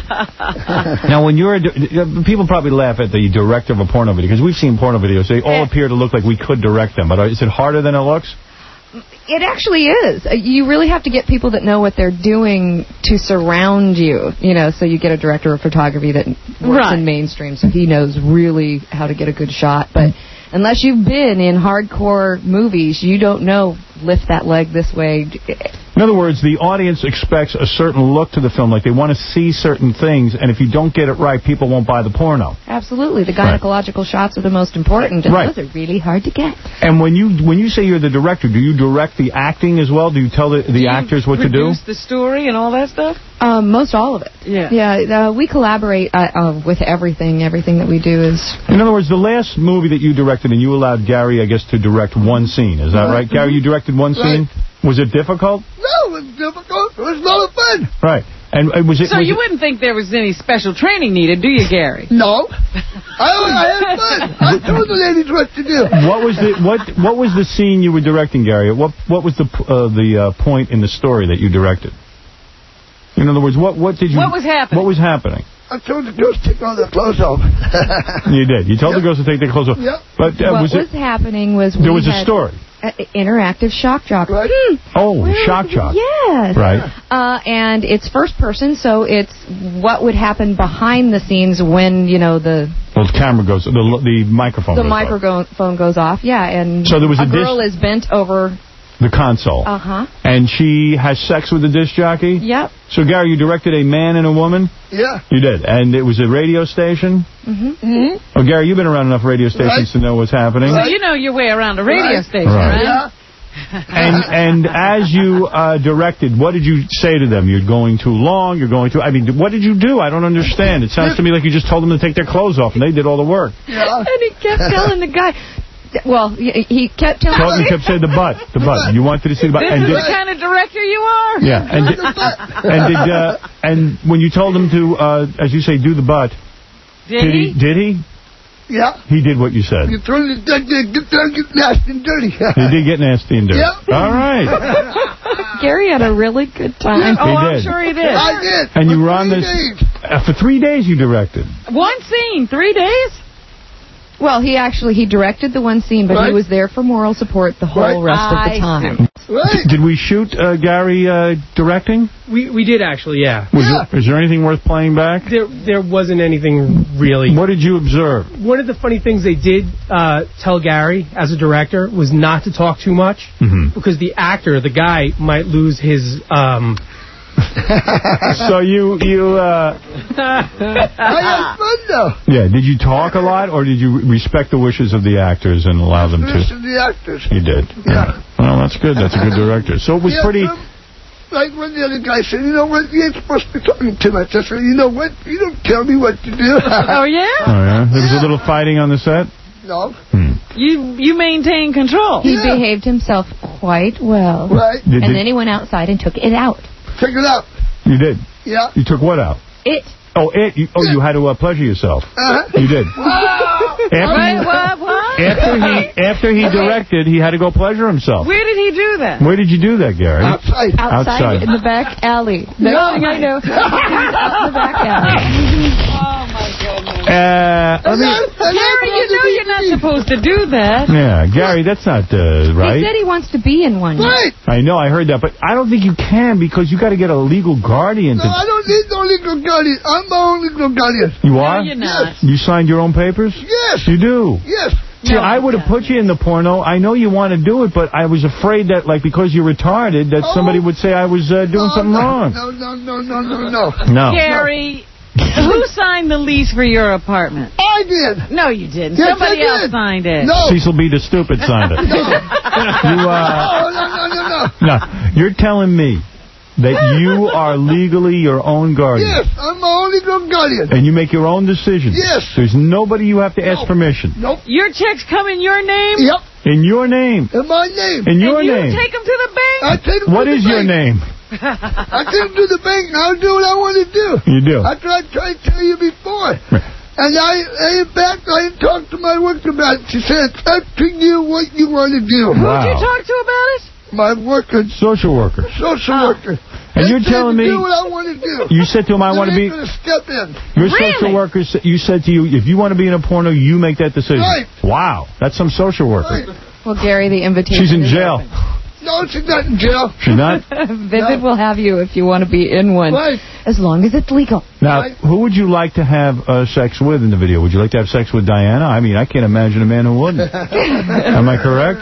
Now, when you're a, di- people probably laugh at the director of a porno video because we've seen porno videos. They all appear to look like we could direct them, but is it harder than it looks? It actually is. Uh, You really have to get people that know what they're doing to surround you. You know, so you get a director of photography that works Right. in mainstream, so he knows really how to get a good shot. But unless you've been in hardcore movies, you don't know lift that leg this way. In other words, the audience expects a certain look to the film, like they want to see certain things, and if you don't get it right, people won't buy the porno. Absolutely. The gynecological right. shots are the most important, and right. those are really hard to get. And when you when you say you're the director, do you direct the acting as well? Do you tell the, the do actors what to do? Produce the story and all that stuff? Um, most all of it. Yeah. Yeah, uh, we collaborate uh, uh, with everything. Everything that we do is... In other words, the last movie that you directed, and you allowed Gary, I guess, to direct one scene. Is that right? right? Gary, you directed one right. scene? Was it difficult? No, it was difficult. It was a lot of fun. Right. And uh, was it? So was you it... wouldn't think there was any special training needed, do you, Gary? No. I, I had fun. I told the ladies what to do. What was the what What was the scene you were directing, Gary? What What was the uh, the uh, point in the story that you directed? In other words, what what did you? What was happening? What was happening? I told the girls to take all their clothes off. You did. You told yep. the girls to take their clothes off. Yep. But uh, what was, was it, happening was we there was had a story. A, interactive shock jock. Right. Hmm. Oh, Where shock jock. Yes. Right. Uh, and it's first person, so it's what would happen behind the scenes when, you know, the... Well, the camera goes, the the microphone The goes microphone off. goes off, yeah. And so there was a, a girl disc, is bent over... the console. Uh-huh. And she has sex with the disc jockey? Yep. So, Gary, you directed a man and a woman? Yeah. You did. And it was a radio station? Mm-hmm. Mm-hmm. Oh, Gary, you've been around enough radio stations right. to know what's happening. So you know your way around a radio right. station, right? right? Yeah. And and as you uh, directed, what did you say to them? You're going too long, you're going too... I mean, what did you do? I don't understand. It sounds to me like you just told them to take their clothes off, and they did all the work. Yeah. And he kept telling the guy... Well, he, he kept telling... Well, he kept saying the butt, the butt. You wanted to see the butt. This and is did, the kind of director you are? Yeah. And did, and, did, uh, and when you told him to, uh, as you say, do the butt... Did, did he? he? Did he? Yeah. He did what you said. You told him to get, get, get nasty and dirty. He did get nasty and dirty. Yeah. All right. Gary had a really good time. Oh, he I'm did. sure he did. I did. And you for were on three this... days. Uh, for three days you directed. One scene, three days? Well, he actually, he directed the one scene, but right. he was there for moral support the whole right. rest I of the time. Right. Did we shoot uh, Gary uh, directing? We we did actually, yeah. Was Yeah. There, is there anything worth playing back? There there wasn't anything really. What did you observe? One of the funny things they did uh, tell Gary as a director was not to talk too much Mm-hmm. because the actor, the guy, might lose his. Um, So you you uh, I had fun, though. yeah. Did you talk a lot, or did you respect the wishes of the actors and allow them to? Listen to the actors. You did. Yeah. Well, that's good. That's a good director. So it was Yeah, pretty. um, like when the other guy said, you know what, you ain't supposed to be talking too much. I said, you know what, you don't tell me what to do. Oh, yeah? Oh yeah. There was a little fighting on the set. No. Hmm. You you maintain control. He Yeah. behaved himself quite well. Right. Did, And did, then he went outside and took it out. Check it out. you did. Yeah. You took what out? It. Oh, it. You, oh, you had to uh, pleasure yourself. Uh-huh. You did. Wow. After, Wait, he, what, what? after he after he directed, he had to go pleasure himself. Where did he do that? Where did you do that, Gary? Outside. Outside, Outside. in the back alley. Next No. thing I know, he was out in the back alley. Oh, my goodness. Uh, let me, Gary, you know you're not supposed to do that. yeah, Gary, that's not uh, right. He said he wants to be in one. Right. I know, I heard that, but I don't think you can because you got to get a legal guardian. No, To, I don't need no legal guardian. I'm my own legal guardian. you are? No, you're not. You signed your own papers? Yes. You do? Yes. See, No, I would have put you in the porno. I know you want to do it, but I was afraid that, like, because you're retarded, that Oh. somebody would say I was uh, doing no, something no, wrong. No, no, no, no, no, no. No. Gary, who signed the lease for your apartment? I did. No, you didn't. Yes, Somebody I else did. signed it. No. Cecil B. the Stupid signed it. You, uh, Oh, no, no, no, no. no, you're telling me that you are legally your own guardian. Yes, I'm my own legal guardian. And you make your own decisions. Yes. There's nobody you have to ask permission. Nope. Your checks come in your name? Yep. In your name. In my name. In your and you name. take them to the bank? I take them What to the is your bank. name? I take them to the bank and I'll do what I want to do. You do. I tried, tried to tell you before. And I, I, in fact, I talked to my worker about it. She said, it's up to you what you want to do. Who'd Wow. you talk to about it? My worker, Social worker. social Oh. worker. And They you're said telling to me do what I want to do. you said to him, I They want to be. ain't gonna step in. Your Really? social worker, sa- you said to you, if you want to be in a porno, you make that decision. Right. Wow. That's some social worker. Right. Well, Gary, the invitation She's in is jail. open. No, she's not in jail. She's not? Vivid will have you if you want to be in one. Right. As long as it's legal. Now, Right. who would you like to have uh, sex with in the video? Would you like to have sex with Diana? I mean, I can't imagine a man who wouldn't. Am I correct?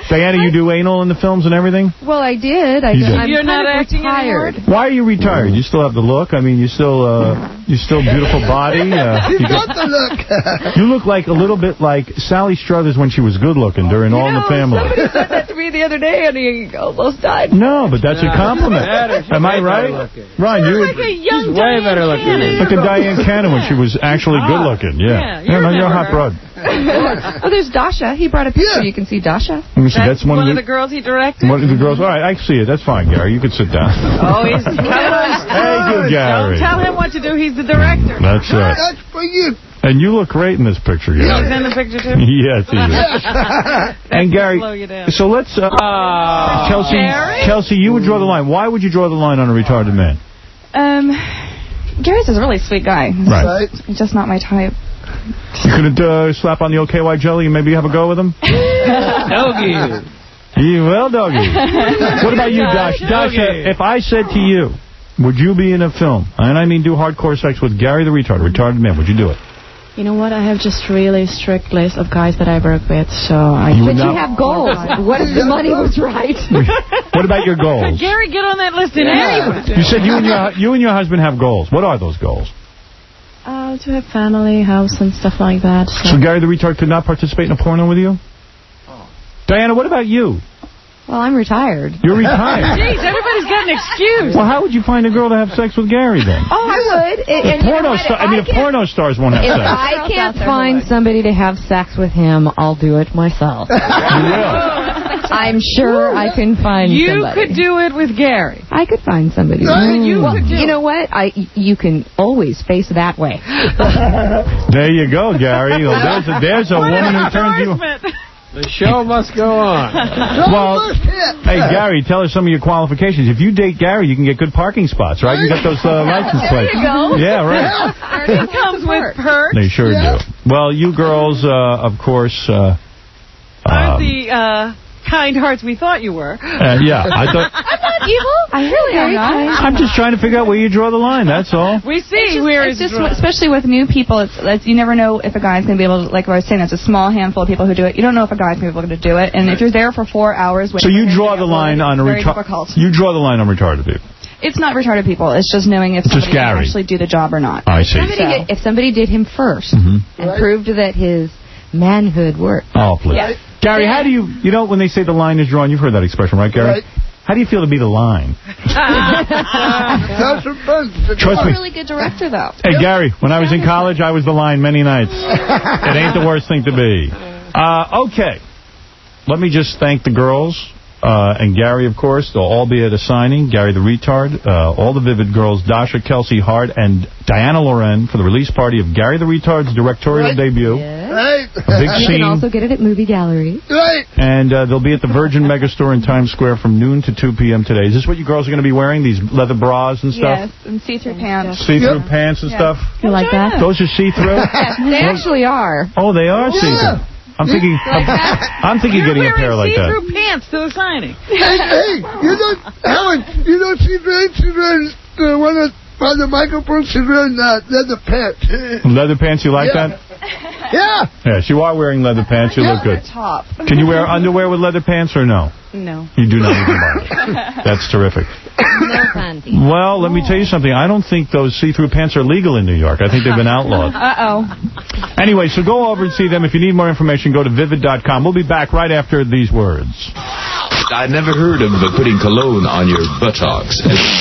Diana, you do anal in the films and everything? Well, I did. I You did. did. I'm You're kind not of acting retired. Why are you retired? You still have the look. I mean, you still, uh, you still beautiful body. Uh, You you, got the look. you look like a little bit like Sally Struthers when she was good looking during All in the Family. Somebody said that to me the other day, and he almost died. No, but that's a compliment. Better. She's Am I way right? better looking. Ron, you like would... a young She's way better looking. Cannon. Like a Diane Cannon when she was actually good looking. Yeah. Yeah, you no, you're a hot remember broad. Oh, there's Dasha. He brought a picture. Yeah. You can see Dasha. Let me see. That's, That's one, one of of the girls he directed? One of the girls. All right, I see it. That's fine, Gary. You can sit down. Oh, he's... Thank you, Gary. Don't tell him what to do. He's the director. That's right. That's for you. And you look great in this picture, Gary. He's in the picture, too? Yes, he is. And Gary, slow you down. so let's... Uh, Kelsey, Gary? Kelsey, you would draw the line. Why would you draw the line on a retarded man? Um, Gary's is a really sweet guy. Right. He's just not my type. You couldn't uh, slap on the O K Y jelly and maybe have a go with him? Doggy. Yeah, well, doggy. What about you, Dash? Dasha, if I said to you, would you be in a film, and I mean do hardcore sex with Gary the retard, retarded man, would you do it? You know what? I have just really strict list of guys that I work with, so I... You But would you not- have goals. What if the money was right? What about your goals? Gary, get on that list anyway. You said you and your you and your husband have goals. What are those goals? Uh, to have family, house, and stuff like that. So. So Gary the retard could not participate in a porno with you? Diana, what about you? Well, I'm retired. You're retired. Jeez, everybody's got an excuse. Well, how would you find a girl to have sex with Gary then? Oh, I would. And, and you know Porno what? star, If I mean, if can't- porno stars won't have If sex. I can't find somebody to have sex with him, I'll do it myself. I'm sure I can find You somebody. could do it with Gary. I could find somebody. Mm. You Well, could do you it. know what? I you can always face that way. There you go, Gary. Well, there's a, there's a What woman an who turns you... endorsement. The show must go on. Well, hey, Gary, tell us some of your qualifications. If you date Gary, you can get good parking spots, right? You get those uh, license There plates. you go. Yeah, right. It comes with perks. They sure do. Well, you girls, uh, of course... Uh, Aren't um, the uh, kind hearts we thought you were. uh, yeah, I thought... I'm not evil. I really am not. I'm just trying to figure out where you draw the line, that's all. We see It's just, where it's it's just drawn. especially with new people, it's, it's you never know if a guy's going to be able to, like I was saying, there's a small handful of people who do it. You don't know if a guy's going to be able to do it. And if you're there for four hours... So you draw the line on a very retarded... difficult. You draw the line on retarded people. It's not retarded people. It's just knowing if It's just somebody can Gary. actually do the job or not. I see. Somebody did- if somebody did him first Mhm. and proved that his manhood worked. Oh, please. Yes. Gary, how do you... You know, when they say the line is drawn, you've heard that expression, right, Gary? Right. How do you feel to be the line? That's some fun. Trust You're me. a really good director, though. Hey, Gary, when I was in college, I was the line many nights. It ain't the worst thing to be. Uh, okay. Let me just thank the girls. Uh, and Gary, of course. They'll all be at a signing. Gary the Retard, uh, all the Vivid girls, Dasha, Kelsey, Hart, and Diana Loren for the release party of Gary the Retard's directorial Right. debut. Right. A big You scene. can also get it at Movie Gallery. Right. And uh, they'll be at the Virgin Megastore in Times Square from noon to two p m today. Is this what you girls are going to be wearing, these leather bras and stuff? Yes, and see-through pants. See-through Yep. pants and Yeah. stuff? You like that? Those are see-through? They actually are. Oh, they are Yeah. see-through. I'm thinking, I'm, I'm thinking You're getting a pair like wearing that. see-through pants to the signing. Hey, hey, you don't, Howard, you don't see Ray, she's wearing uh, one of by the microphone, she's wearing uh, leather pants. Leather pants, you like Yeah. that? Yeah. Yes, you are wearing leather pants. You look good. Top. Can you wear underwear with leather pants or no? No. You do not even mind. That's terrific. No panties. Well, let me tell you something. I don't think those see-through pants are legal in New York. I think they've been outlawed. Uh-oh. Anyway, so go over and see them. If you need more information, go to vivid dot com. We'll be back right after these words. I never heard of putting cologne on your buttocks.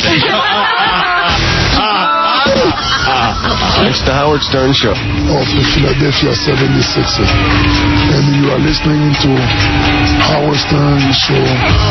It's the Howard Stern Show. Of the Philadelphia seventy-sixers. And you are listening to Howard Stern Show.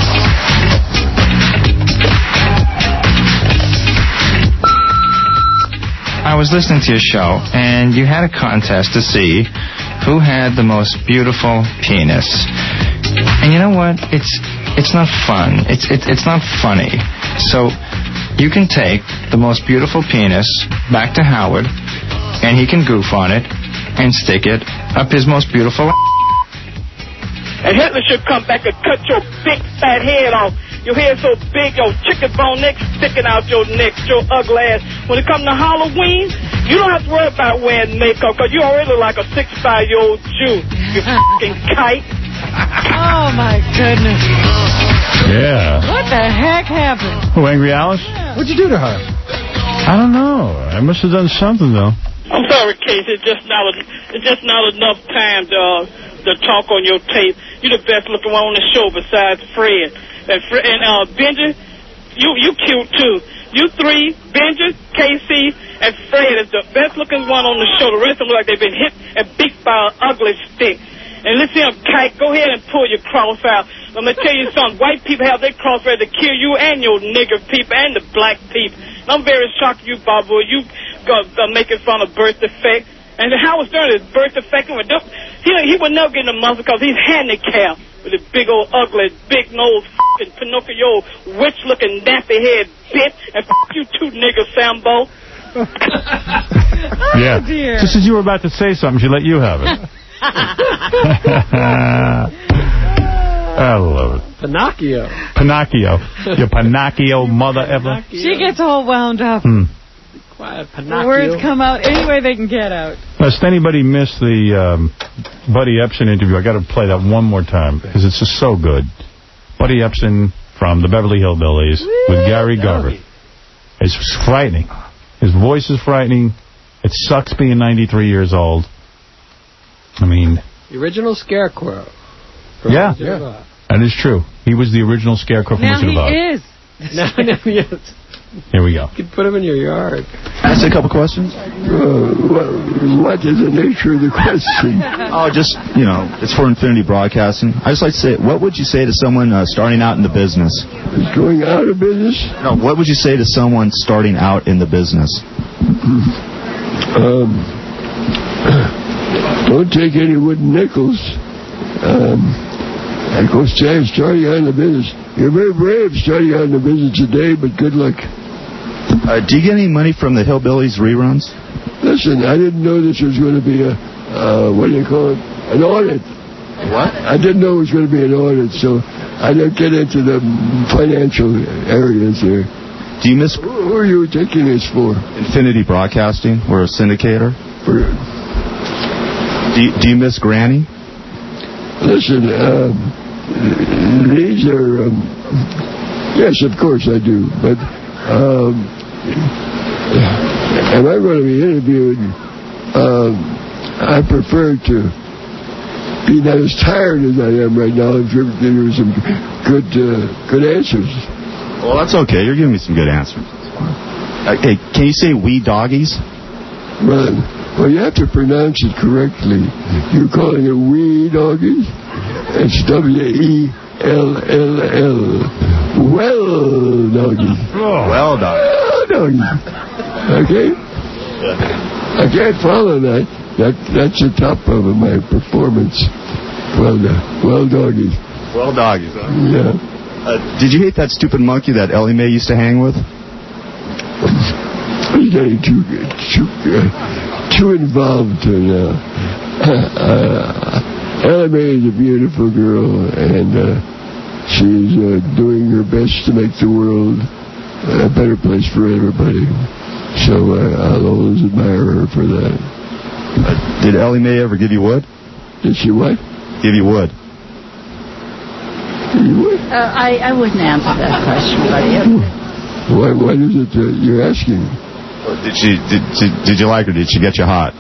I was listening to your show, and you had a contest to see who had the most beautiful penis. And you know what? It's it's not fun. It's it, it's not funny. So you can take the most beautiful penis back to Howard, and he can goof on it and stick it up his most beautiful. And Hitler should come back and cut your big fat head off. Your head so big, your chicken bone neck sticking out your neck, your ugly ass. When it comes to Halloween, you don't have to worry about wearing makeup, because you already look like a sixty-five-year-old Jew. You fucking kite. Oh, my goodness. Yeah. What the heck happened? Who, Angry Alice? What'd you do to her? I don't know. I must have done something, though. I'm sorry, Casey. It's just not, a, it's just not enough time to, uh, to talk on your tape. You're the best looking one on the show besides Fred. And, Fred, and uh, Benji, you you cute, too. You three, Benji, Casey, and Fred is the best looking one on the show. The rest of them look like they've been hit and beat by an ugly stick. And listen, Kite, go ahead and pull your cross out. I'm going to tell you something. White people have their cross ready to kill you and your nigger people and the black people. And I'm very shocked at you, Babu. You go, go making fun of birth defect. And Howard Stern is birth defect. He, he would never get in the muscle because he's handicapped with a big old ugly, big nose, f***ing Pinocchio, witch-looking, nappy-head bitch. And f*** you too, nigger Sambo. Yeah. Dear. Just as you were about to say something, she let you have it. I love it. Pinocchio. Pinocchio. You Pinocchio mother ever. She gets all wound up. Hmm. Quiet, The Pinocchio. words come out any way they can get out. Lest anybody miss the um, Buddy Epson interview, I got to play that one more time because it's just so good. Buddy Epson from the Beverly Hillbillies with Gary Garver. It's frightening. His voice is frightening. It sucks being ninety-three years old. I mean... The original Scarecrow. Yeah, yeah, that is true. He was the original Scarecrow from Now Wizard of Oz. he is. Now, now he is. Here we go. You could put him in your yard. Ask a couple questions. Uh, well, what is the nature of the question? Oh, just, you know, it's for Infinity Broadcasting. I just like to say, what would you say to someone uh, starting out in the business? Going out of business? No, what would you say to someone starting out in the business? Um, don't take any wooden nickels. Um, of course, Sam, starting out in the business. You're very brave starting out in the business today, but good luck. Uh, do you get any money from the Hillbillies reruns? Listen, I didn't know this was going to be a, uh, what do you call it, an audit. What? I didn't know it was going to be an audit, so I don't get into the financial areas there. Do you miss... Who are you taking this for? Infinity Broadcasting. We're a syndicator. For... Do you, do you miss Granny? Listen, um, these are... Um, yes, of course I do, but... Um, am I going to be interviewed? Um, I prefer to be not as tired as I am right now and give you some good, uh, good answers. Well, that's okay. You're giving me some good answers. Uh, hey, can you say we doggies? Well, well, you have to pronounce it correctly. You're calling it we doggies? It's W E L L L. Well, doggy. Oh. Well, doggy. Well, doggy. Okay? I can't follow that. That that's the top of my performance. Well, uh, well, doggy. Well, doggies, huh? Yeah. Uh, did you hate that stupid monkey that Ellie Mae used to hang with? He's getting too too uh, too involved now. Uh, Ellie Mae is a beautiful girl, and uh, she's uh, doing her best to make the world a better place for everybody. So uh, I'll always admire her for that. Uh, did Ellie Mae ever give you wood? Did she what? Give you wood. Give you wood? Uh, I, I wouldn't answer that question, buddy. Why, what is it uh, you're asking? Did she did, did did you like her? Did she get you hot?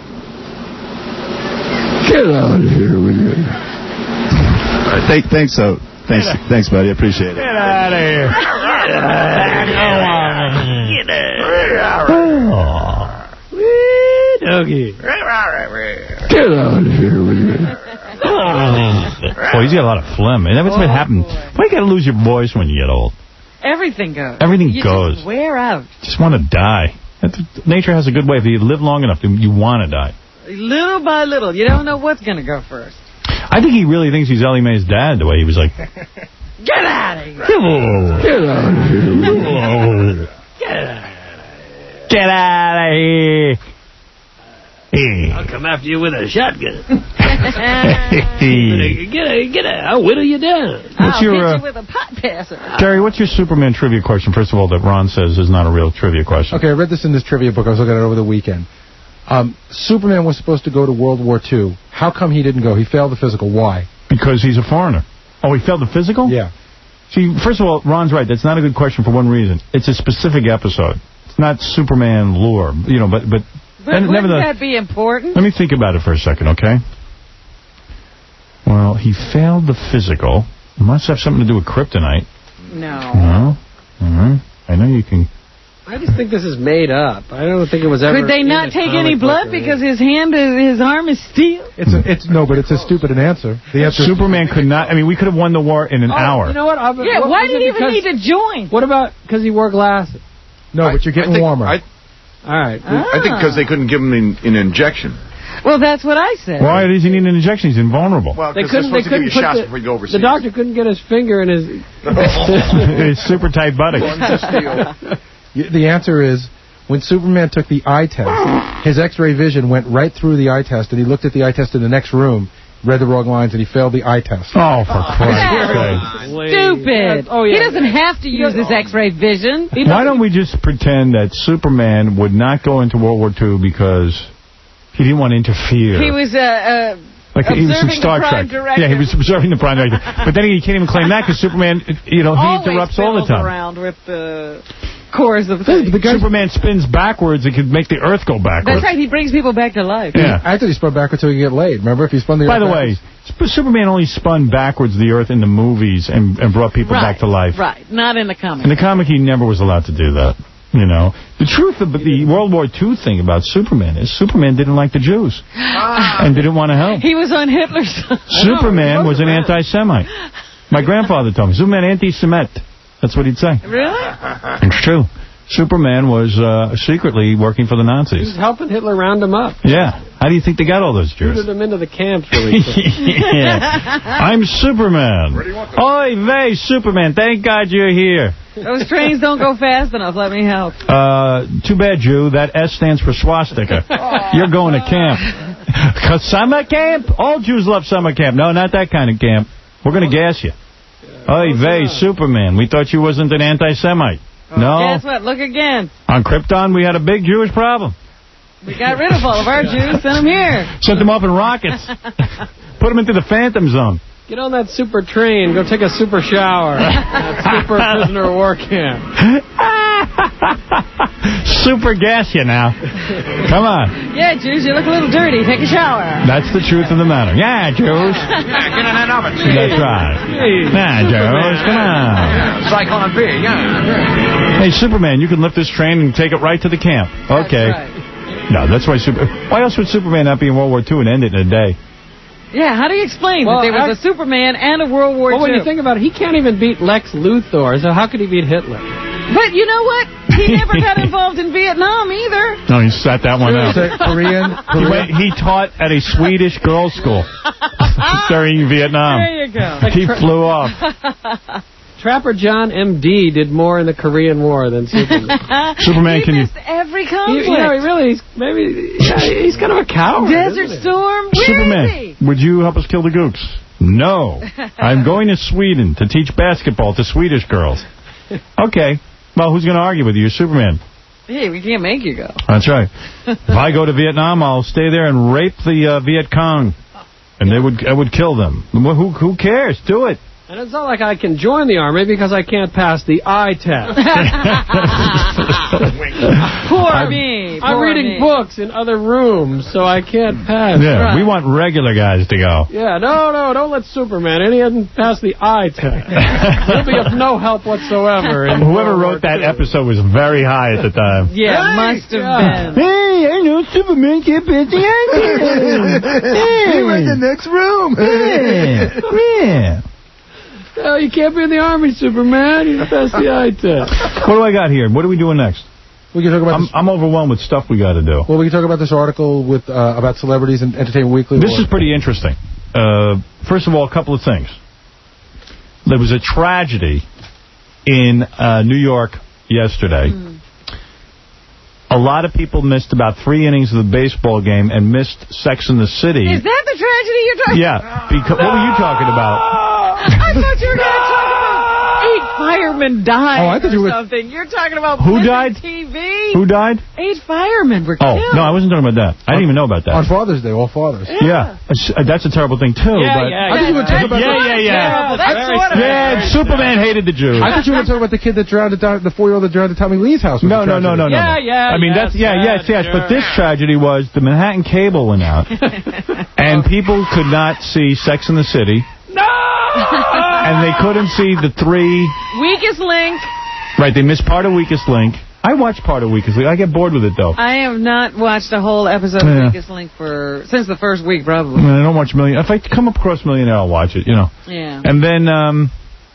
Get out of here with you. All right, thank, thanks, so. Thanks, thanks, buddy. I appreciate it. Get out of here. Get out of here. Get out of here. Doggy. Get out of here with you. Boy, he's got a lot of phlegm. And that's what happened. Why you got to lose your voice when you get old? Everything goes. Everything you goes. Just wear out. Just want to die. That's, nature has a good way. If you live long enough, you want to die. Little by little. You don't know what's going to go first. I think he really thinks he's Ellie Mae's dad, the way he was like... Get out of here. Get out of here. Get out of here. Get out of here. I'll come after you with a shotgun. get a, get a, I'll whittle you down. What's I'll your, hit uh, you with a pot passer. Gary, what's your Superman trivia question, first of all, that Ron says is not a real trivia question? Okay, I read this in this trivia book. I was looking at it over the weekend. Um, Superman was supposed to go to World War Two. How come he didn't go? He failed the physical. Why? Because he's a foreigner. Oh, he failed the physical? Yeah. See, first of all, Ron's right. That's not a good question for one reason. It's a specific episode. It's not Superman lore, you know, but... But, but and, wouldn't never that be important? Let me think about it for a second, okay? Well, he failed the physical. It must have something to do with kryptonite. No. No? Mm-hmm. I know you can... I just think this is made up. I don't think it was ever... Could they not take any blood because his hand, is, his arm is steel? It's a, it's no, but it's as stupid an answer. The answer Superman could not... I mean, we could have won the war in an oh, hour. You know what? I'll, yeah, what, why did he even need to join? What about because he wore glasses? No, I, but you're getting I think, warmer. I, All right. Ah. I think because they couldn't give him an, an injection. Well, that's what I said. Why does he need an injection? He's invulnerable. Well, they because couldn't. they're supposed They couldn't to give you shots the, before you go overseas. The doctor couldn't get his finger in his... His super tight buttocks. The answer is, when Superman took the eye test, his X-ray vision went right through the eye test, and he looked at the eye test in the next room, read the wrong lines, and he failed the eye test. Oh, for Christ's sake. Stupid. Oh, yeah. He doesn't have to use his X-ray vision. Why don't we just pretend that Superman would not go into World War Two because he didn't want to interfere? He was, uh... uh Like he was in Star Trek. Director. Yeah, he was observing the prime director. But then he can't even claim that because Superman, you know, he Always interrupts all the time. around with the cores of things. The guy, Superman spins backwards, it could make the Earth go backwards. That's right, he brings people back to life. Yeah. I thought he spun backwards so he could get laid. Remember, if he spun the By Earth the way, backwards? Superman only spun backwards the Earth in the movies and, and brought people right, back to life. Right, not in the comic. In the comic, he never was allowed to do that. You know, the truth of the World War Two thing about Superman is Superman didn't like the Jews and didn't want to help. He was on Hitler's side. Superman was an anti-Semite. My grandfather told me, Superman anti-Semite. That's what he'd say. Really? It's true. Superman was uh, secretly working for the Nazis. He was helping Hitler round him up. Yeah. How do you think they got all those Jews? Recruited them into the camps really quick. Yeah. I'm Superman. Oy vey, Superman. Thank God you're here. Those trains don't go fast enough. Let me help. Uh, too bad, Jew. That S stands for swastika. You're going to camp. Cause summer camp? All Jews love summer camp. No, not that kind of camp. We're going to gas you. Oy vey, Superman. We thought you wasn't an anti-Semite. No. Guess what? Look again. On Krypton, we had a big Jewish problem. We got rid of all of our Jews. Sent them here. Sent them up in rockets. Put them into the Phantom Zone. Get on that super train. Go take a super shower. That super prisoner of war camp. Super gas you now. Come on. Yeah, Jews, you look a little dirty. Take a shower. That's the truth of the matter. Yeah, Jews. Yeah, get in that oven. That's right. Nah, Jews, come on. Yeah, Cyclone B, yeah. Hey, Superman, you can lift this train and take it right to the camp. Okay. That's right. No, that's why Super. Why else would Superman not be in World War Two and end it in a day? Yeah, how do you explain well, that there was I, a Superman and a World War Well, Two? when you think about it, he can't even beat Lex Luthor, so how could he beat Hitler? But you know what? He never got involved in Vietnam either. No, he sat that one out. Korean? He, went, he taught at a Swedish girls' school during Vietnam. There you go. He flew off. Trapper John M D did more in the Korean War than Superman. Superman, he can missed you... every He, conflict. you know, he really, he's, maybe, yeah, he's kind of a coward. Desert Storm? Where Superman, is he? would you help us kill the gooks? No. I'm going to Sweden to teach basketball to Swedish girls. Okay. Well, who's going to argue with you? You're Superman. Hey, we can't make you go. That's right. If I go to Vietnam, I'll stay there and rape the uh, Viet Cong. And they would I would kill them. Well, who, who cares? Do it. And it's not like I can join the Army because I can't pass the eye test. Poor I'm, me. I'm poor reading me. books in other rooms, so I can't pass. Yeah, Right. we want regular guys to go. Yeah, no, no, don't let Superman in. He hasn't passed the eye test. He'll be of no help whatsoever. In Whoever World wrote that War Two. episode was very high at the time. Yeah, Hey, must have yeah. been. Hey, I know Superman can't pass the eye test. He went in the next room. Yeah, yeah. Oh, you can't be in the Army, Superman. You passed the eye test. What do I got here? What are we doing next? We can talk about I'm, this. I'm overwhelmed with stuff we got to do. Well, we can talk about this article with uh, about celebrities and Entertainment Weekly. This or, is pretty interesting. Uh, first of all, a couple of things. There was a tragedy in uh, New York yesterday. Mm. A lot of people missed about three innings of the baseball game and missed Sex and the City. Is that the tragedy you're talking about? Yeah. Because, what were you talking about? I thought you were going to talk about eight firemen died Oh, I thought or you were- something. You're talking about Who Blizzard died? T V. Who died? Eight firemen were Oh, killed. no, I wasn't talking about that. I didn't even know about that. On Father's Day, all fathers. Yeah, It's- uh, that's a terrible thing, too. Yeah, but yeah, I think you were talking about yeah, the- yeah, yeah. Yeah, that's sort of- Yeah, Superman hated the Jews. I thought you were talking about the kid that drowned at Don- the four-year-old that drowned at Tommy Lee's house. No, no, no, no, no. Yeah, no. yeah, I mean, yes, that's yeah, yes, yes. yeah, But this tragedy was the Manhattan cable went out, and people could not see Sex in the City. No! And they couldn't see the three. Weakest link. Right, they missed part of Weakest Link. I watched part of Weakest Link. I get bored with it, though. I have not watched a whole episode Yeah. of Weakest Link for since the first week, I, probably. mean, I don't watch Million. If I come across Millionaire, I'll watch it, you know. Yeah. And then um,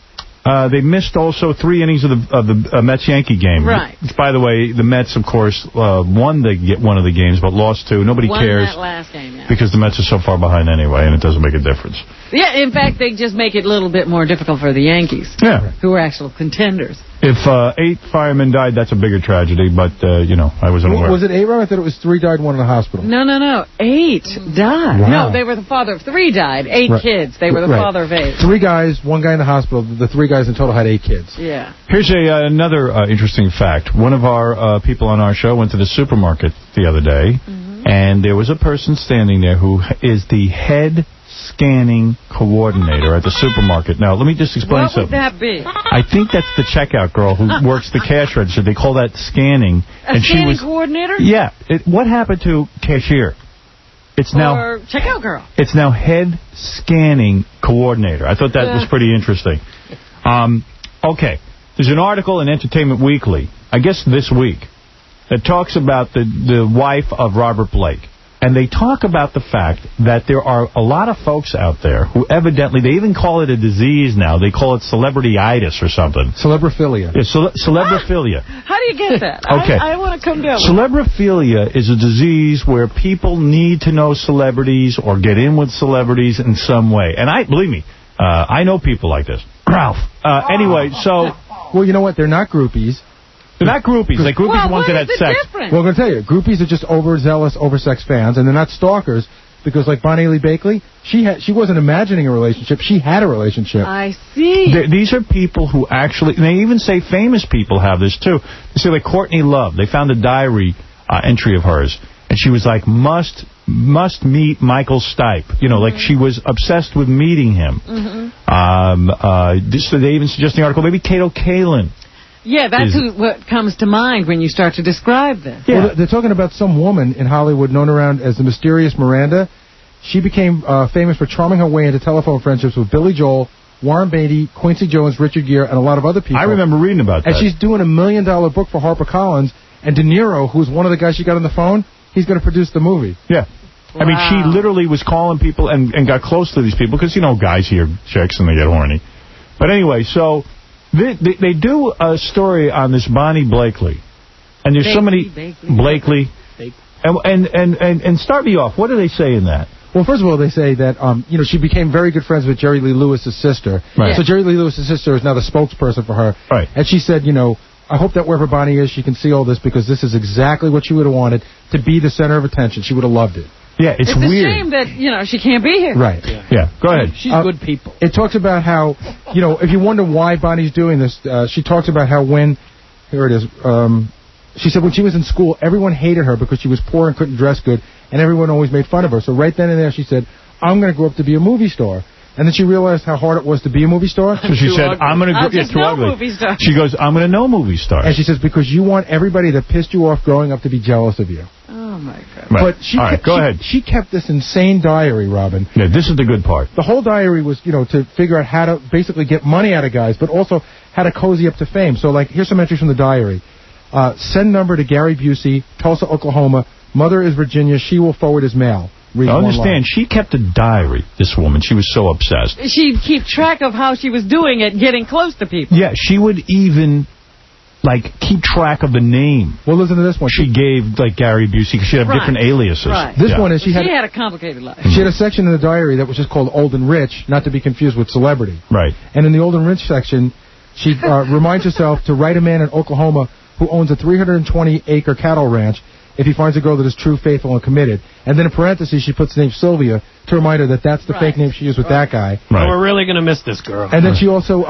uh, they missed also three innings of the of the uh, Mets-Yankee game. Right. By the way, the Mets, of course, uh, won the get one of the games, but lost two. Nobody Won cares. that last game, yeah. Because the Mets are so far behind anyway, and it doesn't make a difference. Yeah, in fact, they just make it a little bit more difficult for the Yankees. Yeah. Who are actual contenders. If uh, eight firemen died, that's a bigger tragedy, but, uh, you know, I wasn't aware. Was it eight, Rob? I thought it was three died, one in the hospital. No, no, no. Eight died. Wow. No, they were the father of three died. Eight Right. kids. They were the Right. father of eight. Three guys, one guy in the hospital. The three guys in total had eight kids. Yeah. Here's a uh, another uh, interesting fact. One of our uh, people on our show went to the supermarket the other day, Mm-hmm. and there was a person standing there who is the head scanning coordinator at the supermarket. Now, let me just explain What would something. that be? I think that's the checkout girl who works the cash register. They call that scanning. A and she scanning was coordinator? Yeah. It, what happened to cashier? It's now Or checkout girl. it's now head scanning coordinator. I thought that Yeah. was pretty interesting. Um, okay. There's an article in Entertainment Weekly, I guess this week, that talks about the, the wife of Robert Blake. And they talk about the fact that there are a lot of folks out there who evidently, they even call it a disease now. They call it celebrity-itis or something. Celebrophilia. Yeah, cele celebrophilia. How do you get that? Okay. I, I want to come down with it. Celebrophilia is a disease where people need to know celebrities or get in with celebrities in some way. And I, believe me, uh, I know people like this. Ralph. Uh, anyway, so... Well, you know what? They're not groupies. They're not groupies. Like groupies Well, are ones what that is had the sex. difference? Well, I'm going to tell you, groupies are just overzealous, oversex fans, and they're not stalkers because, like Bonnie Lee Bakley, she had she wasn't imagining a relationship. She had a relationship. I see. They, these are people who actually, and they even say famous people have this too. They say like Courtney Love. They found a diary uh, entry of hers, and she was like, must must meet Michael Stipe. You know, like she was obsessed with meeting him. Mm-hmm. Um, uh, this, so they even suggest in the article, maybe Kato Kalin. Yeah, that's Is- who, what comes to mind when you start to describe this. Well, they're- they're talking about some woman in Hollywood known around as the mysterious Miranda. She became uh, famous for charming her way into telephone friendships with Billy Joel, Warren Beatty, Quincy Jones, Richard Gere, and a lot of other people. I remember reading about And that. she's doing a million-dollar book for HarperCollins, and De Niro, who's one of the guys she got on the phone, he's going to produce the movie. Yeah. I mean, she literally was calling people and, and got close to these people because, you know, guys hear chicks and they get horny. But anyway, so they, they, they do a story on this Bonnie Blakely. And there's so many... Blakely. Blakely. And, and, and, and, and start me off. What do they say in that? Well, first of all, they say that, um, you know, she became very good friends with Jerry Lee Lewis's sister. Right. So Jerry Lee Lewis's sister is now the spokesperson for her. Right. And she said, you know, I hope that wherever Bonnie is, she can see all this because this is exactly what she would have wanted, to be the center of attention. She would have loved it. Yeah, it's, It's a weird. shame that, you know, she can't be here. Right. Yeah, go ahead. She's Uh, good people. It talks about how, you know, if you wonder why Bonnie's doing this, uh, she talks about how when, here it is, um, she said when she was in school, everyone hated her because she was poor and couldn't dress good, and everyone always made fun of her. So right then and there, she said, I'm going to grow up to be a movie star. And then she realized how hard it was to be a movie star. So she said, I'm going to I'll go... Yeah, just too know ugly. movie stars. She goes, I'm going to know movie stars. And she says, because you want everybody that pissed you off growing up to be jealous of you. Oh, my God. Right. But she, All right, kept, go she, ahead. she kept this insane diary, Robin. Yeah, this is the good part. The whole diary was, you know, to figure out how to basically get money out of guys, but also how to cozy up to fame. So, like, here's some entries from the diary. Uh, send number to Gary Busey, Tulsa, Oklahoma. Mother is Virginia. She will forward his mail. Read I one understand. line. She kept a diary, this woman. She was so obsessed. She'd keep track of how she was doing it, getting close to people. Yeah, she would even, like, keep track of the name. Well, listen to this one. She gave, like, Gary Busey, because she'd have Right. different aliases. Right. This Yeah. one is she She had, had a complicated life. she had a section in the diary that was just called Old and Rich, not to be confused with Celebrity. Right. And in the Old and Rich section, she uh, reminds herself to write a man in Oklahoma who owns a three hundred twenty acre cattle ranch if he finds a girl that is true, faithful, and committed. And then in parentheses, she puts the name Sylvia to remind her that that's the Right. fake name she used with that guy. Right. We're really going to miss this girl. And then she also, um,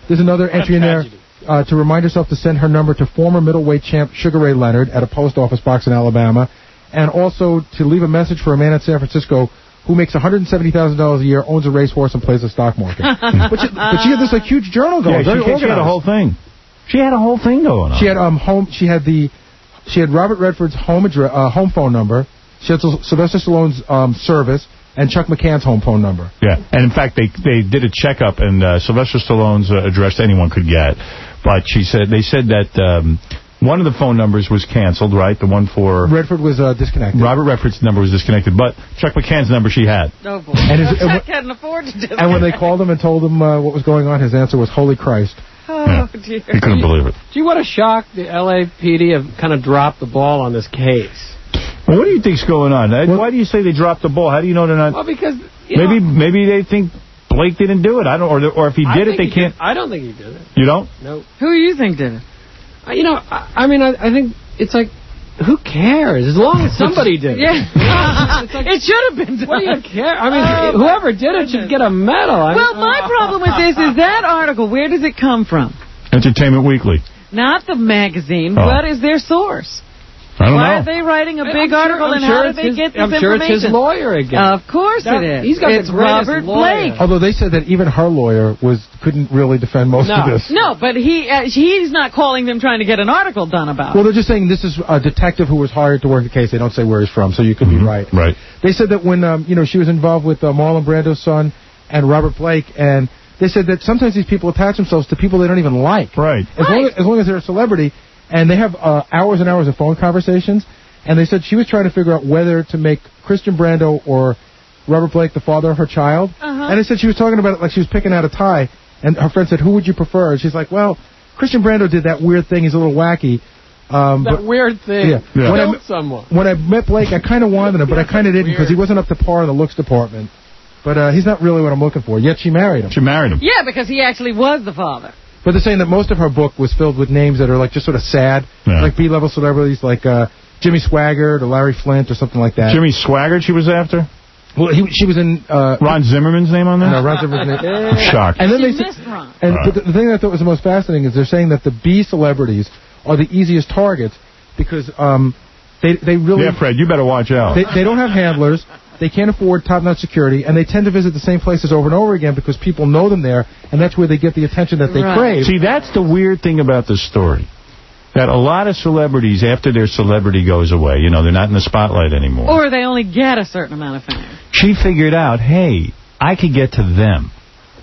There's another entry in there uh, to remind herself to send her number to former middleweight champ Sugar Ray Leonard at a post office box in Alabama, and also to leave a message for a man in San Francisco who makes one hundred seventy thousand dollars a year, owns a racehorse, and plays the stock market. but, she, but she had this like huge journal going. Yeah, very she, she had a whole thing. She had a whole thing going on. She had um home. She had the. She had Robert Redford's home address, uh, home phone number. She had Sylvester Stallone's um, service and Chuck McCann's home phone number. Yeah, and in fact, they they did a checkup, and uh, Sylvester Stallone's uh, address anyone could get. But she said they said that um, one of the phone numbers was canceled, right? The one for Redford was uh, disconnected. Robert Redford's number was disconnected, but Chuck McCann's number she had. Oh boy! And, his, Chuck couldn't afford to do and when they called him and told him uh, what was going on, his answer was "Holy Christ." Oh, yeah. dear. He couldn't believe it. Do you want to shock the L A P D have kind of dropped the ball on this case? Well, what do you think's going on? Well, why do you say they dropped the ball? How do you know they're not... Well, because... Maybe know, maybe they think Blake didn't do it. I don't, or, or if he did it, they can't... Did. I don't think he did it. You don't? No. Who do you think did it? Uh, you know, I, I mean, I, I think it's like... Who cares? As long as somebody did it. Yeah. It's like, it should have been done. What do you care? I mean, oh, whoever did it should get a medal. I well, mean, my problem with this is that article, where does it come from? Entertainment Weekly. Not the magazine. Oh. What is their source? I don't Why know. are they writing a big I'm article, sure, and sure how did they his, get this I'm information? sure it's his lawyer again. Of course that, it is. He's got it's the greatest Robert lawyer. Blake. Although they said that even her lawyer was couldn't really defend most no. of this. No, but he uh, he's not calling them trying to get an article done about Well, it. they're just saying this is a detective who was hired to work the case. They don't say where he's from, so you could mm-hmm. be right. Right. They said that when um, you know she was involved with uh, Marlon Brando's son and Robert Blake, and they said that sometimes these people attach themselves to people they don't even like. Right. As, right. Long, as, as long as they're a celebrity, and they have uh, hours and hours of phone conversations. And they said she was trying to figure out whether to make Christian Brando or Robert Blake the father of her child. Uh-huh. And they said she was talking about it like she was picking out a tie. And her friend said, who would you prefer? And she's like, well, Christian Brando did that weird thing. He's a little wacky. Um, that but, weird thing. Yeah. yeah. Killed When I, someone. When I met Blake, I kind of wanted him, but I kind of didn't because he wasn't up to par in the looks department. But uh, he's not really what I'm looking for. Yet she married him. She married him. Yeah, because he actually was the father. But they're saying that most of her book was filled with names that are like just sort of sad, yeah. like B-level celebrities, like uh, Jimmy Swaggart or Larry Flint or something like that. Jimmy Swaggart she was after? Well, he, she was in... Uh, Ron Zimmerman's name on there? No, Ron Zimmerman's name. I'm shocked. And then she they missed Ron. And right. the, the thing that I thought was the most fascinating is they're saying that the B celebrities are the easiest targets because um, they they really... Yeah, Fred, you better watch out. They, they don't have handlers. They can't afford top-notch security, and they tend to visit the same places over and over again because people know them there, and that's where they get the attention that they right. crave. See, that's the weird thing about this story. That a lot of celebrities, after their celebrity goes away, you know, they're not in the spotlight anymore. Or they only get a certain amount of fame. She figured out, hey, I could get to them.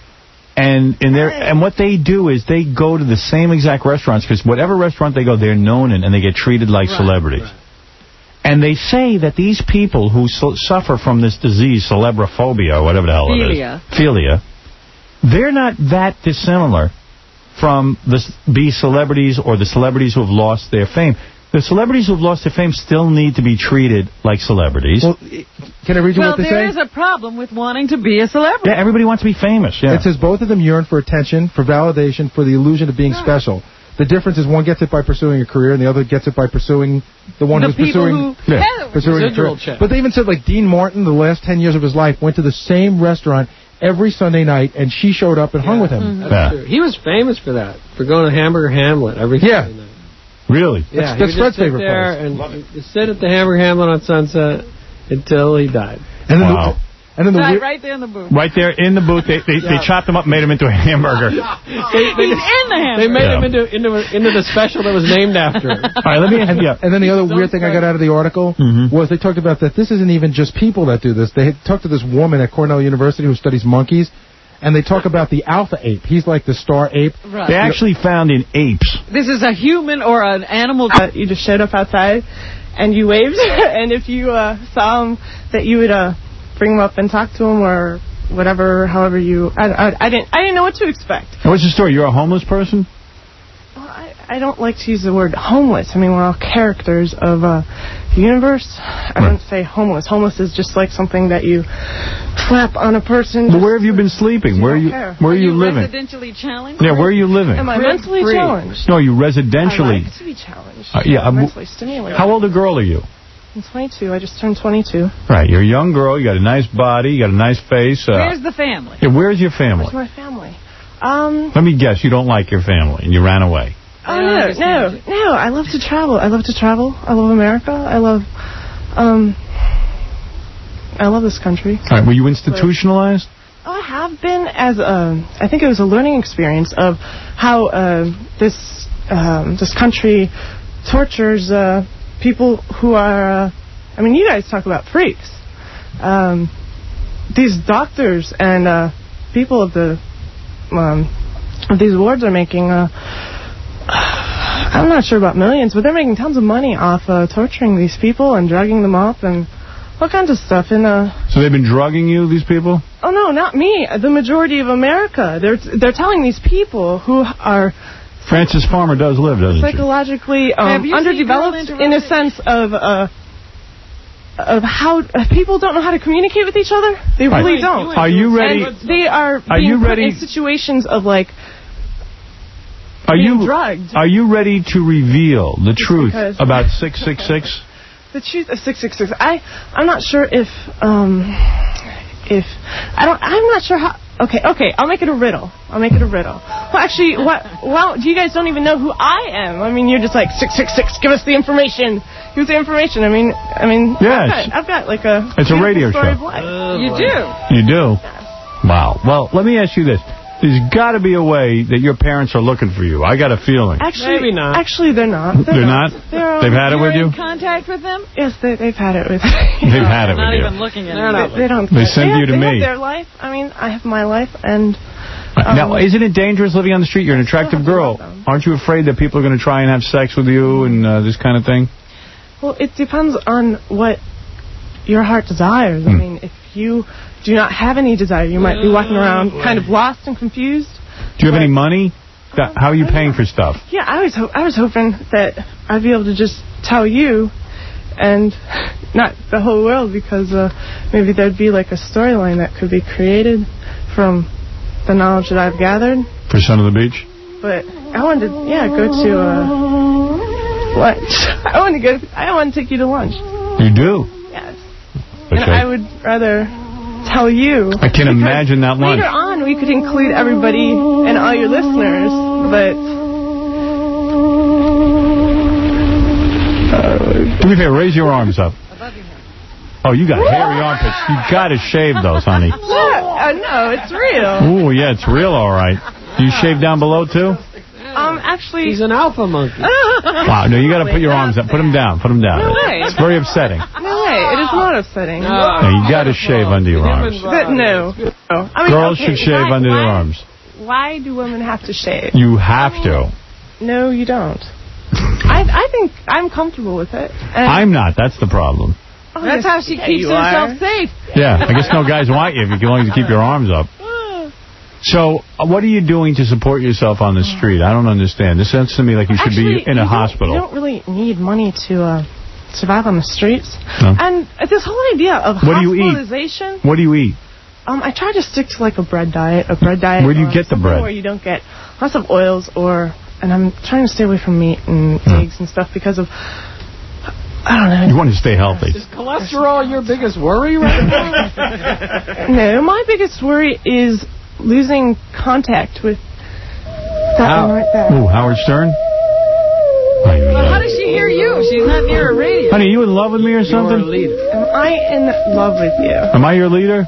And and they and what they do is they go to the same exact restaurants, because whatever restaurant they go, they're known in, and they get treated like right. celebrities. Right. And they say that these people who su suffer from this disease, celebraphobia, or whatever the hell Philia. it is, philia, they're not that dissimilar from the B celebrities or the celebrities who have lost their fame. The celebrities who have lost their fame still need to be treated like celebrities. Well, can I read you well, what they say? Well, there is a problem with wanting to be a celebrity. Yeah, everybody wants to be famous. Yeah. It says both of them yearn for attention, for validation, for the illusion of being right. special. The difference is one gets it by pursuing a career, and the other gets it by pursuing the one the who's pursuing, who yeah, pursuing a career. Check. But they even said, like, Dean Martin, the last ten years of his life, went to the same restaurant every Sunday night, and she showed up and yeah. hung with him. Mm-hmm. That's yeah. true. He was famous for that, for going to Hamburger Hamlet every yeah. Sunday night. Really? Yeah, that's, that's Fred's favorite there place. And sit at the Hamburger Hamlet on Sunset until he died. And then wow. the, and then the right, right there in the booth. Right there in the booth. They they, yeah. they chopped him up and made him into a hamburger. they, they, He's in the hamburger. They made yeah. him into into into the special that was named after him. All right, let me. And, yeah. and then the other so weird thing I got out of the article mm-hmm. was they talked about that this isn't even just people that do this. They talked to this woman at Cornell University who studies monkeys, and they talk about the alpha ape. He's like the star ape. Right. They actually found in apes. This is a human or an animal. Uh, you just showed up outside, and you waved, and if you uh, saw him, that you would uh, bring him up and talk to him or whatever, however you... I, I, I didn't I didn't know what to expect. What's the story? You're a homeless person? Well, I, I don't like to use the word homeless. I mean, we're all characters of uh, the universe. I right. don't say homeless. Homeless is just like something that you slap on a person. Well, where have you been sleeping? Where are you care. Where are, are you, you living? residentially challenged? Yeah, where are you living? Am I Free, mentally free. challenged? No, you residentially. I like to be challenged. Uh, yeah, I'm I'm mentally stimulated. How old a girl are you? I'm twenty-two. I just turned twenty-two. Right, you're a young girl. You got a nice body. You got a nice face. Uh, Where's the family? Yeah, where's your family? Where's my family? Um. Let me guess, you don't like your family, and you ran away. Oh, no, no, no. I love to travel. I love to travel. I love America. I love, um, I love this country. All right, were you institutionalized? Oh, I have been as a, I think it was a learning experience of how uh, this um, this country tortures uh, people who are, uh, I mean, you guys talk about freaks. Um, these doctors and uh, people of the, um, of these wards are making, uh, I'm not sure about millions, but they're making tons of money off uh, torturing these people and drugging them up and all kinds of stuff. And uh, so they've been drugging you, these people? Oh, no, not me. The majority of America. They're they're telling these people who are... Frances Farmer does live, doesn't psychologically um, underdeveloped in a sense of... Uh, of how uh, people don't know how to communicate with each other. They really right. don't. Are you ready? And they are being are you put ready? in situations of, like, Are being you drugged. Are you ready to reveal the Just truth because. about six six six? The truth of six six six. I I'm not sure if um if I don't I'm not sure how. Okay, okay. I'll make it a riddle. I'll make it a riddle. Well, actually, what? Well, you guys don't even know who I am. I mean, you're just like six six six. Give us the information. Give us the information. I mean, I mean. Yes. I've got, I've got like a. It's a radio story show. of life. Oh, you do. You do. Wow. Well, let me ask you this. There's got to be a way that your parents are looking for you. I got a feeling. Actually, Maybe not. Actually, they're not. They're, They're not? They're, They've had it with you? in contact with them? Yes, they, they've had it with me. They've had it Not with you. even looking at They, it. they don't. They send have, you to they me. Have their life. I mean, I have my life, and. Um, Now, isn't it dangerous living on the street? You're an attractive girl. Aren't you afraid that people are going to try and have sex with you and uh, this kind of thing? Well, it depends on what your heart desires. Mm. I mean, if you do not have any desire, you might be walking around kind of lost and confused. Do you have any money? That, how are you paying for stuff? Yeah, I was ho- I was hoping that I'd be able to just tell you, and not the whole world, because uh, maybe there'd be like a storyline that could be created from the knowledge that I've gathered. For Son of the Beach? But I wanted to, yeah, go to uh, lunch. I want to go. I want to take you to lunch. You do? Yes. Okay. And I would rather tell you. I can imagine that lunch. Later on, we could include everybody and all your listeners, but. Do me a favor, raise your arms up. Oh, you got hairy armpits. You got to shave those, honey. Uh, no, it's real. Ooh, yeah, it's real, all right. Do you shave down below, too? Um, actually... He's an alpha monkey. Wow, no, you got to put your arms up. Put them down. Put them down. No way. It's very upsetting. No way. It is not upsetting. No. Yeah, you got to shave under your arms. But no. no. I mean, Girls okay, should shave why, under why, their arms. Why do women have to shave? You have to. No, you don't. I I think I'm comfortable with it. And I'm not. That's the problem. Oh, That's yes, how she yeah, keeps you herself are. safe. Yeah, I guess no guys want you if you can only keep your arms up. So, uh, what are you doing to support yourself on the street? I don't understand. This sounds to me like you should Actually, be in a you hospital. You don't really need money to uh, survive on the streets. No. And this whole idea of What do you eat? hospitalization. What do you eat? Um, I try to stick to like a bread diet, a bread diet. Where do you or get the something bread? Where you don't get lots of oils, or and I'm trying to stay away from meat and Hmm. eggs and stuff because of I don't know. You want to stay healthy. Is cholesterol your biggest worry right now? No, my biggest worry is losing contact with that How? one right there. Ooh, Howard Stern? Well, how does she hear you? She's not near a radio. Honey, you in love with me or something? Am I in love with you? Am I your leader?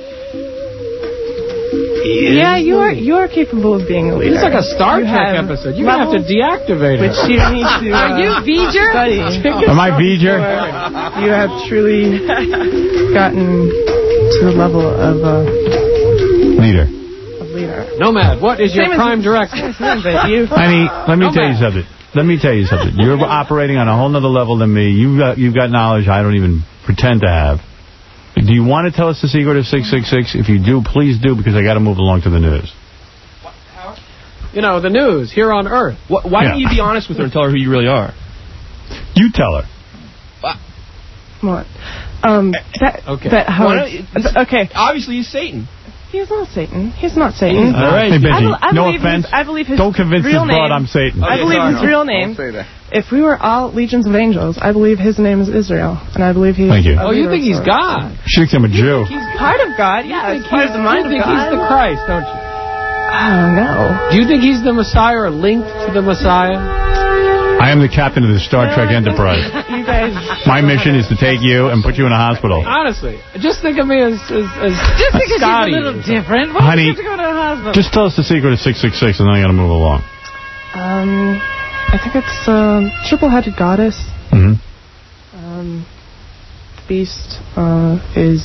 Yeah, you are. You are capable of being a leader. It's like a Star You Trek have episode. You're going to have to deactivate it. Which you need to. Uh, Are you V'ger? Study. Am I V'ger? You have truly gotten to the level of a Leader. of leader. Nomad, what is your Same as- prime directive? But you. Honey, let me No tell you matter. something. Let me tell you something. You're operating on a whole nother level than me. You've got, you've got knowledge I don't even pretend to have. Do you want to tell us the secret of six six six? If you do, please do, because I got to move along to the news. You know, the news here on Earth. Why, why Yeah. don't you be honest with her and tell her who you really are? You tell her. What? Um. That. Okay. That Why Howard. don't- Okay. Obviously, he's Satan. He's not Satan. He's not Satan. All right. Hey, Benji, I, bel- I no believe offense. His, I believe his Don't convince real this broad name. I'm Satan. I Okay, believe sorry. his real name. Don't say that. If we were all legions of angels, I believe his name is Israel, and I believe he's. Thank you. a Oh, you leader think of he's sorts. God? She thinks I'm a Jew. He's part of God. Yeah, You it's think part he's, of the mind you think of God. he's the Christ, don't you? I don't know. Do you think he's the Messiah or linked to the Messiah? I am the captain of the Star Trek Enterprise. You guys... My mission is to take you and put you in a hospital. Honestly, just think of me as, as, as Just because Scotty. she's a little different. Why Honey, do you have to go to a hospital? Just tell us the secret of six six six, and then I got to move along. Um, I think it's um, triple-headed goddess. Mm-hmm. Um, the beast uh, is...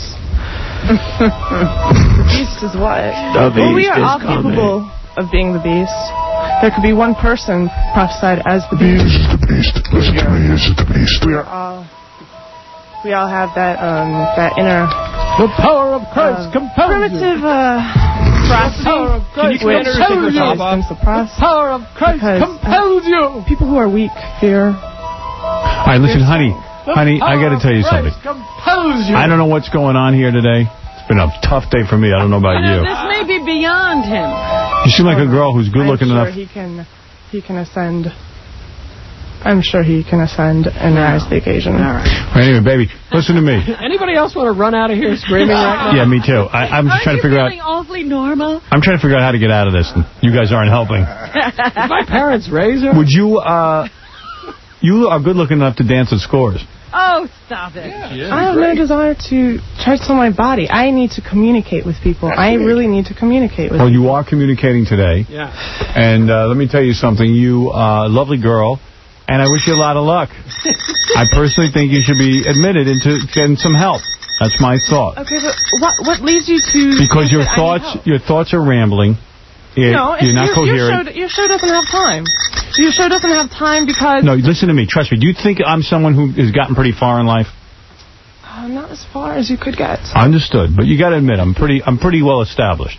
the beast is what? The well, we beast are is all coming. capable of being the beast. There could be one person prophesied as the beast. This is the beast. Listen to me. This is the beast. We are all... We all have that um, that inner... The power of Christ uh, compels primitive, you. uh... The power of Christ compels you. The power of Christ compels you. People who are weak fear. All right, listen, honey. Honey, I got to tell you something. Compels you. I don't know what's going on here today. It's been a tough day for me. I don't know about you. This may be beyond him. You seem like a girl who's good-looking I'm sure enough. he can, he can ascend. I'm sure he can ascend and rise to the occasion. All right. Right, anyway, baby, listen to me. Anybody else want to run out of here screaming right now? Yeah, me too. I, I'm just trying to figure out. Feeling awfully normal. I'm trying to figure out how to get out of this, and you guys aren't helping. Did my parents raise her? Would you? uh... You are good-looking enough to dance at Scores. Oh, stop it. Yeah, I have no desire to try to sell my body. I need to communicate with people. I really need to communicate with Well, people. you are communicating today. Yeah. And uh, let me tell you something. You are a lovely girl, and I wish you a lot of luck. I personally think you should be admitted into getting some help. That's my thought. Okay, but what what leads you to... Because your I need thoughts, help? your thoughts are rambling. It, No, you're not your, coherent. Your show, your show doesn't have time. Your show doesn't have time because... No, listen to me. Trust me. Do you think I'm someone who has gotten pretty far in life? Uh, not as far as you could get. Understood. But you got to admit, I'm pretty I'm pretty well established.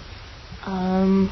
Um,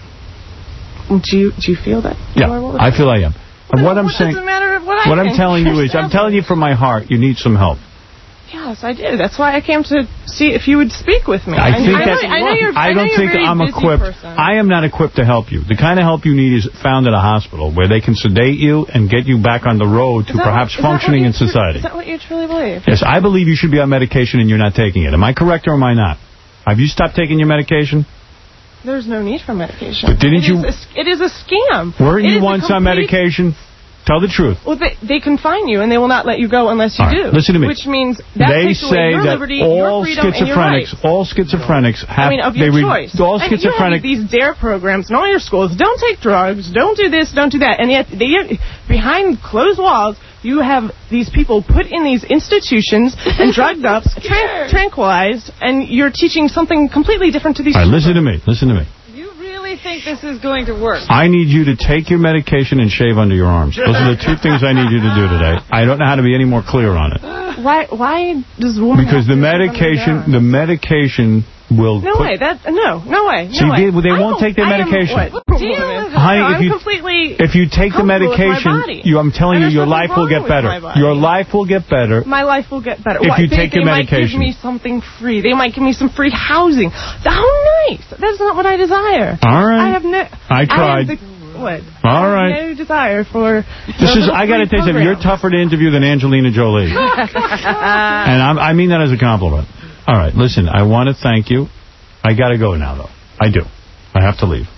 do you do you feel that? you Yeah, are well I feel I am. And what I'm What saying, does it matter what I what I'm think? telling you You're is, I'm established. telling you from my heart, you need some help. Yes, I do. That's why I came to see if you would speak with me. I think I that's. know, I know you're, I know don't you're think a very I'm busy equipped. person. I am not equipped to help you. The kind of help you need is found at a hospital where they can sedate you and get you back on the road to Is that perhaps what- is that what functioning you in tru- society. Is that what you truly believe? Yes, I believe you should be on medication and you're not taking it. Am I correct or am I not? Have you stopped taking your medication? There's no need for medication. But didn't It you- is a- It is a scam. Weren't It you is a once on complete- medication? Tell the truth. Well, they, they confine you, and they will not let you go unless you All right, do. listen to me. Which means that They takes away say your that liberty, all your freedom, and your rights. schizophrenics, all schizophrenics have. I mean, of your they re- choice. All And you schizophrenic. have these DARE programs in all your schools. Don't take drugs. Don't do this. Don't do that. And yet, they, behind closed walls, you have these people put in these institutions and drugged up, tran- tranquilized, and you're teaching something completely different to these All right, children. listen to me. Listen to me. You really think this is going to work? I need you to take your medication and shave under your arms. Those are the two things I need you to do today. I don't know how to be any more clear on it. Why? Why does woman? Because the have to shave under medication, their the medication will. No put, way. That no, no way. No See, way. they, they I won't don't- take their I am medication. what? Deal with it. Honey, No, if I'm you completely if you take the comfortable with my medication, body. you, I'm telling And you, your there's life will nothing get wrong with better. my body. Your life will get better. My life will get better. If What, you they, take your they medication. might give me something free. They might give me some free housing. How nice. That's not what I desire. All right. I have no. I tried. have the, what? All I right. have no desire for. This is. I got to tell you something. You're tougher to interview than Angelina Jolie, and I'm, I mean that as a compliment. All right, listen. I want to thank you. I got to go now, though. I do. I have to leave.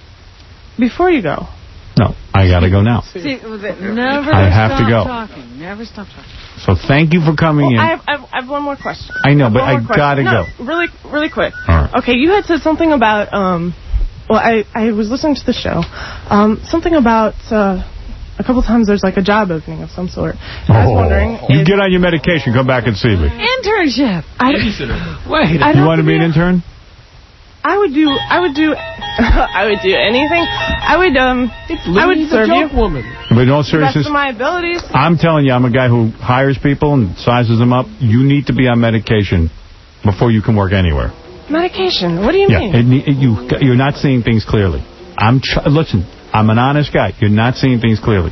Before you go. No, I got to go now. See, never I have stop to go. talking. Never stop talking. So thank you for coming Well, in. I have, I, have, I have one more question. I know, have but one I more question. gotta no, go. Really, really quick. All right. Okay, you had said something about. Um, well, I, I was listening to the show. Um, something about. Uh, a couple times there's like a job opening of some sort. And I was wondering. You if, get on your medication. Come back and see me. Internship. I, Wait. I'd You have want to be an a- intern? I would do. I would do. I would do anything. I would. Um. I would Louise serve the you. joke woman. But in all To the best seriousness, of my abilities. I'm telling you, I'm a guy who hires people and sizes them up. You need to be on medication before you can work anywhere. Medication. What do you Yeah, mean? it, ne- it, you you're not seeing things clearly. I'm tr- listen. I'm an honest guy. You're not seeing things clearly.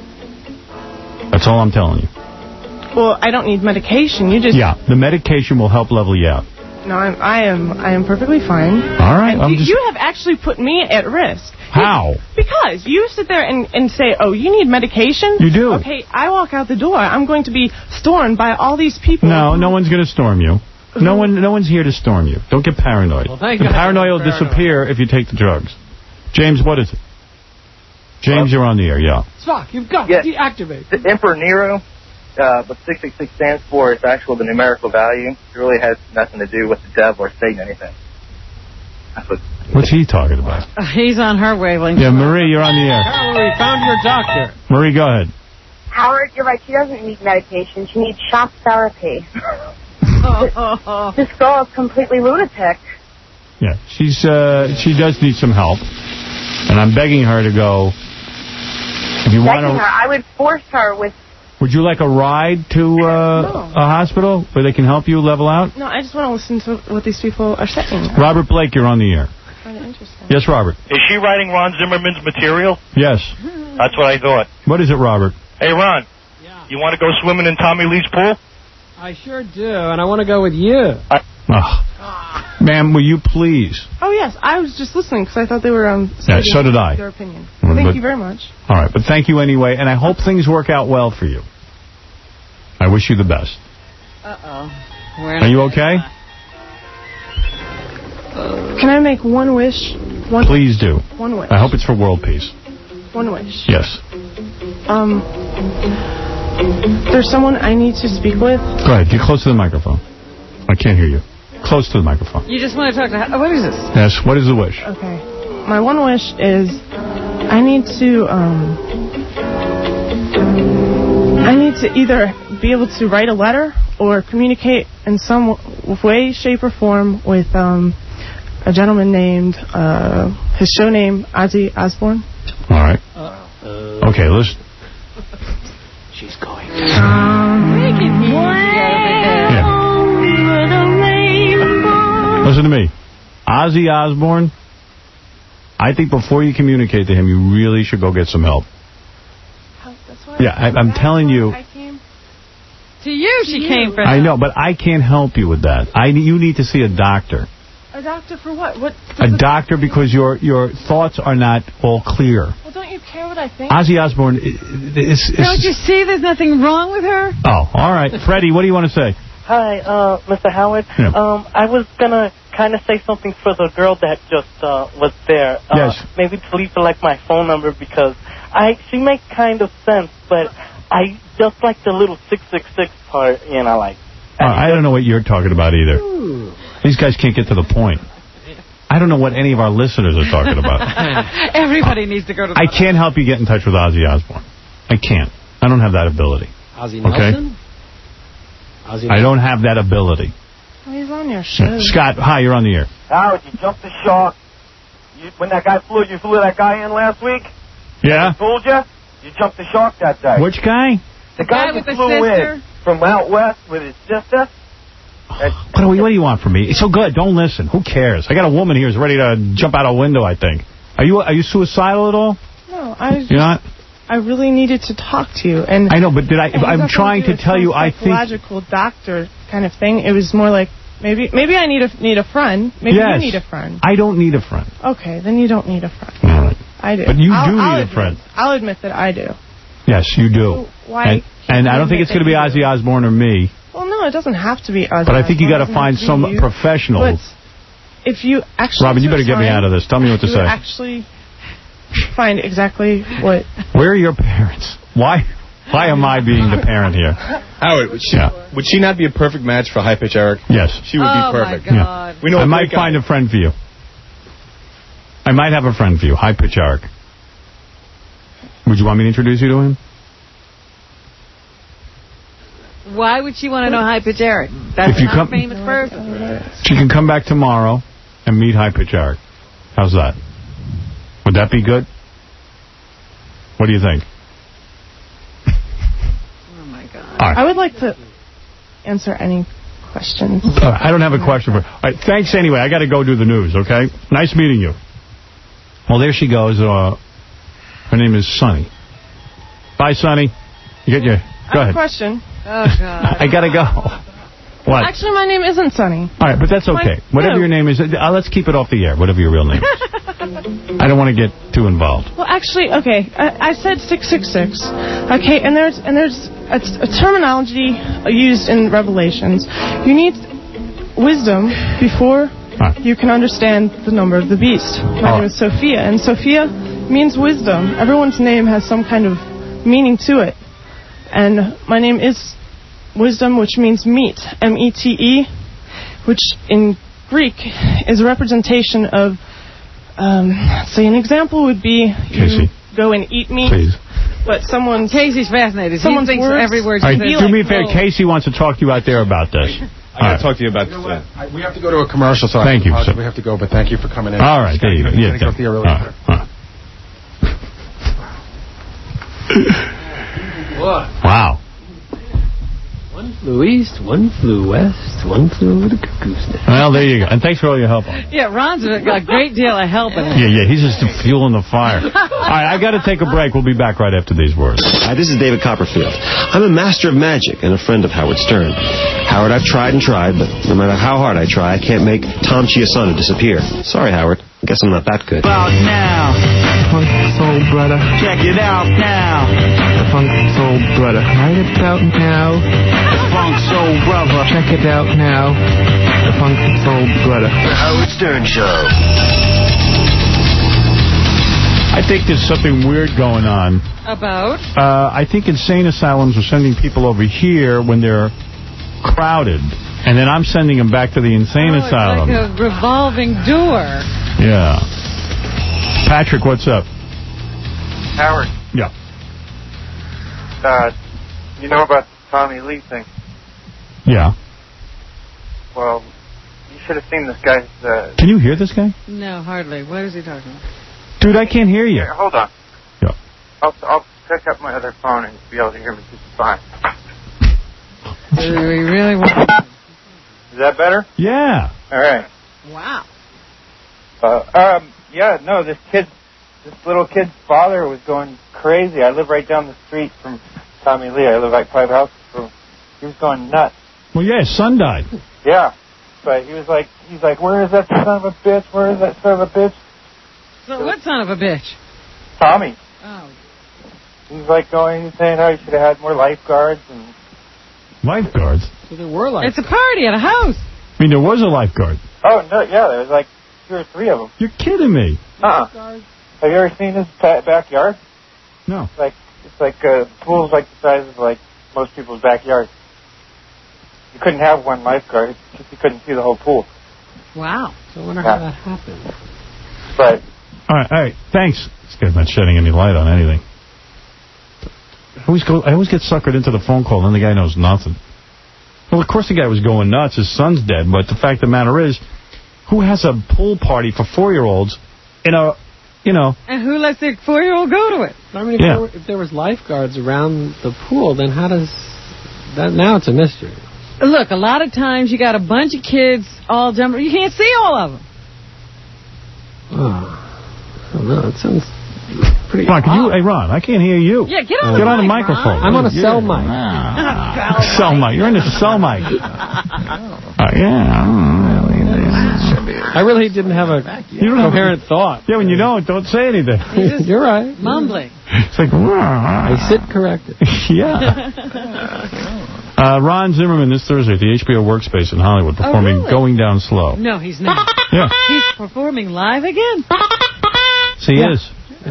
That's all I'm telling you. Well, I don't need medication. You just. Yeah, the medication will help level you out. No, I'm. I am. I am perfectly fine. All right, And I'm you, just- you have actually put me at risk. How? Because you sit there and, and say, oh, you need medication? You do. Okay, I walk out the door. I'm going to be stormed by all these people. No, no one's going to storm you. No one, no one's here to storm you. Don't get paranoid. Well, thank the God paranoia will you're paranoid. disappear if you take the drugs. James, what is it? James, you're on the air, yeah. Spock, you've got Yes. to deactivate. The Emperor Nero, uh, what six six six stands for, is actually the numerical value. It really has nothing to do with the devil or Satan or anything. That's what. What's he talking about? Uh, he's on her wavelength. Yeah, Marie, you're on the air. Valerie, found your doctor. Marie, go ahead. Howard, you're right. She doesn't need medication. She needs shock therapy. This girl is completely lunatic. Yeah, she's uh, she does need some help, and I'm begging her to go. If you want Begging her, to, I would force her with... would you like a ride to uh, No. a hospital where they can help you level out? No, I just want to listen to what these people are saying. Robert Blake, you're on the air. Kind of interesting. Yes, Robert. Is she writing Ron Zimmerman's material? Yes. That's what I thought. What is it, Robert? Hey, Ron. Yeah. You want to go swimming in Tommy Lee's pool? I sure do, and I want to go with you. Oh. Ma'am, will you please? Oh, yes. I was just listening because I thought they were um, Yeah, so did I. their opinion. Mm, Thank but- you very much. All right, but thank you anyway, and I hope things work out well for you. I wish you the best. Uh-oh. Are you okay? Can I make one wish? One Please do. One wish. I hope it's for world peace. One wish. Yes. Um, there's someone I need to speak with. Go ahead. Get close to the microphone. I can't hear you. Close to the microphone. You just want to talk to her. What is this? Yes. What is the wish? Okay. My one wish is I need to, um, I need to either be able to write a letter or communicate in some way, shape, or form with um, a gentleman named, uh, his show name, Ozzy Osbourne. All right. Okay, listen. She's going. Listen to me. Ozzy Osbourne, I think before you communicate to him, you really should go get some help. Yeah, I, I'm telling you. To you, she came for I know, but I can't help you with that. I You need to see a doctor. A doctor for what? What? A doctor because your your thoughts are not all clear. Well, don't you care what I think? Ozzy Osbourne is... is, Don't is you see there's nothing wrong with her? oh, all right. Freddie, what do you want to say? Hi, uh, Mister Howard. Yeah. Um, I was gonna kind of say something for the girl that just uh, was there. Uh, Yes. Maybe to leave her like my phone number because I she makes kind of sense, but I just like the little six six six part, you know, like. Uh, I don't know what you're talking about either. These guys can't get to the point. I don't know what any of our listeners are talking about. Everybody needs to go to the I can't help you get in touch with Ozzy Osbourne. I can't. I don't have that ability. Ozzy Okay? Nelson? Ozzy I don't have that ability. Oh, he's on your show. Scott, hi, you're on the air. Howard, you jumped the shark. You, when that guy flew, you flew that guy in last week? Yeah? I fooled you? You jumped the shark that day. Which guy? The guy, guy who with the flew sister? in from out west with his sister. What do, we, what do you want from me? It's so good. Don't listen. Who cares? I got a woman here who's ready to jump out a window, I think. Are you are you suicidal at all? No, I was You're not? I really needed to talk to you. And I know, but did I? it has I'm nothing trying do to with tell some you, I think... psychological doctor kind of thing. It was more like maybe maybe I need a need a friend. Maybe Yes. you need a friend. I don't need a friend. Okay, then you don't need a friend. All right. I do. But you I'll, do I'll need a admit, friend. I'll admit that I do. Yes, you do. Why And, and I don't think it's going to be Ozzy Osbourne or me, Well, no, it doesn't have to be us. but I think you got to find some professional. But if you actually, Robin, you better get me time, out of this. Tell me what to you say. actually find exactly what. Where are your parents? Why? Why am I being the parent here? Howard, would she, Yeah. would she not be a perfect match for High Pitch Eric? Yes. She would Oh, be my perfect. God. We know I a might great guy. find a friend for you. I might have a friend for you. High Pitch Eric. Would you want me to introduce you to him? Why would she want to know High Pitch Eric? That's If you not come- a famous person. She can come back tomorrow and meet High Pitch Eric. How's that? Would that be good? What do you think? Oh, my God. All right. I would like to answer any questions. Uh, I don't have a question for her. All right, thanks anyway. I got to go do the news, okay? Nice meeting you. Well, there she goes. Uh, her name is Sunny. Bye, Sunny. You get your... Go I have a ahead. question. Oh, God. I got to go. What? Actually, my name isn't Sunny. All right, but that's okay. My- Whatever no. your name is, uh, let's keep it off the air, whatever your real name is. I don't want to get too involved. Well, actually, okay, I, I said six six six. Okay, and there's and there's a, a terminology used in Revelations. You need wisdom before Right. you can understand the number of the beast. My All name is Sophia, and Sophia means wisdom. Everyone's name has some kind of meaning to it. And my name is Wisdom, which means meat, M E T E, which in Greek is a representation of, um, say, an example would be you Casey. go and eat meat, Please. but someone's... Casey's fascinated. Someone's he thinks words, every word All you right, say. do me a like favor. gold. Casey wants to talk to you out there about this. I got to talk to you about this. Uh, I, we have to go to a commercial, so Thank I you, apologize. sir. We have to go, but thank you for coming in. All right, there you go. Gotta Yeah, go thank- see you really all right, all right. Wow. One flew east, one flew west, one flew over the cuckoo's nest. Well, there you go. And thanks for all your help on it. Yeah, Ron's got a great deal of help in it. Yeah, yeah, he's just fueling the fire. All right, I got to take a break. We'll be back right after these words. Hi, this is David Copperfield. I'm a master of magic and a friend of Howard Stern. Howard, I've tried and tried, but no matter how hard I try, I can't make Tom Chiasano disappear. Sorry, Howard. I guess I'm not that good. About now. Funk soul brother. Check it out now. The funk soul brother. Right about now. The Funk Soul Brother. Check it out now. The funk soul brother. The Howard Stern Show. I think there's something weird going on. About? Uh, I think insane asylums are sending people over here when they're crowded. And then I'm sending them back to the insane Oh, asylum. it's like a revolving door. Yeah. Patrick, what's up? Howard, Yeah. uh, you know about the Tommy Lee thing? Yeah. Well, you should have seen this guy's... Uh, Can you hear this guy? No, hardly. What is he talking about? Dude, I can't hear you. Here, hold on. Yeah. I'll, I'll pick up my other phone and you'll be able to hear me just fine. Do we really want... Is that better? Yeah. All right. Wow. Uh, um, yeah, no, this kid, this little kid's father was going crazy. I live right down the street from Tommy Lee. I live like five houses from. He was going nuts. Well, yeah, his son died. Yeah, but he was like, he's like, where is that son of a bitch? Where is that son of a bitch? So what son of a bitch? Tommy. Oh. He's like going, he's saying how he should have had more lifeguards and. Lifeguards? So there were lifeguards. It's a party at a house. I mean, there was a lifeguard. Oh no, yeah, there was like two or three of them. You're kidding me. Uh-uh. Have you ever seen his pa- backyard? No. It's like it's like uh, the pool's like the size of like most people's backyard. You couldn't have one lifeguard because you couldn't see the whole pool. Wow. So I wonder Yeah. how that happened. But All right, all right. Thanks. This guy's not shedding any light on anything. I always go. I always get suckered into the phone call, and then the guy knows nothing. Well, of course the guy was going nuts. His son's dead, but the fact of the matter is, who has a pool party for four-year-olds in a, you know... And who lets their four-year-old go to it? I mean, if, Yeah. there were, if there was lifeguards around the pool, then how does that? Now it's a mystery. Look, a lot of times you got a bunch of kids all jumping. You can't see all of them. Oh, I don't know. It sounds pretty. Ron, can you, odd. hey, Ron, I can't hear you. Yeah, get on Get the on the mic, microphone. Ron. I'm on a cell Yeah. mic. Ah. Cell mic. You're in the cell mic. Uh, yeah. I really didn't have a You don't have coherent thought. Yeah, when you don't, don't say anything. You're right. Mumbling. It's like, I sit corrected. yeah. Uh, Ron Zimmerman this Thursday at the H B O Workspace in Hollywood performing really? Going Down Slow. No, he's not. Yeah. He's performing live again. So he Yeah. is.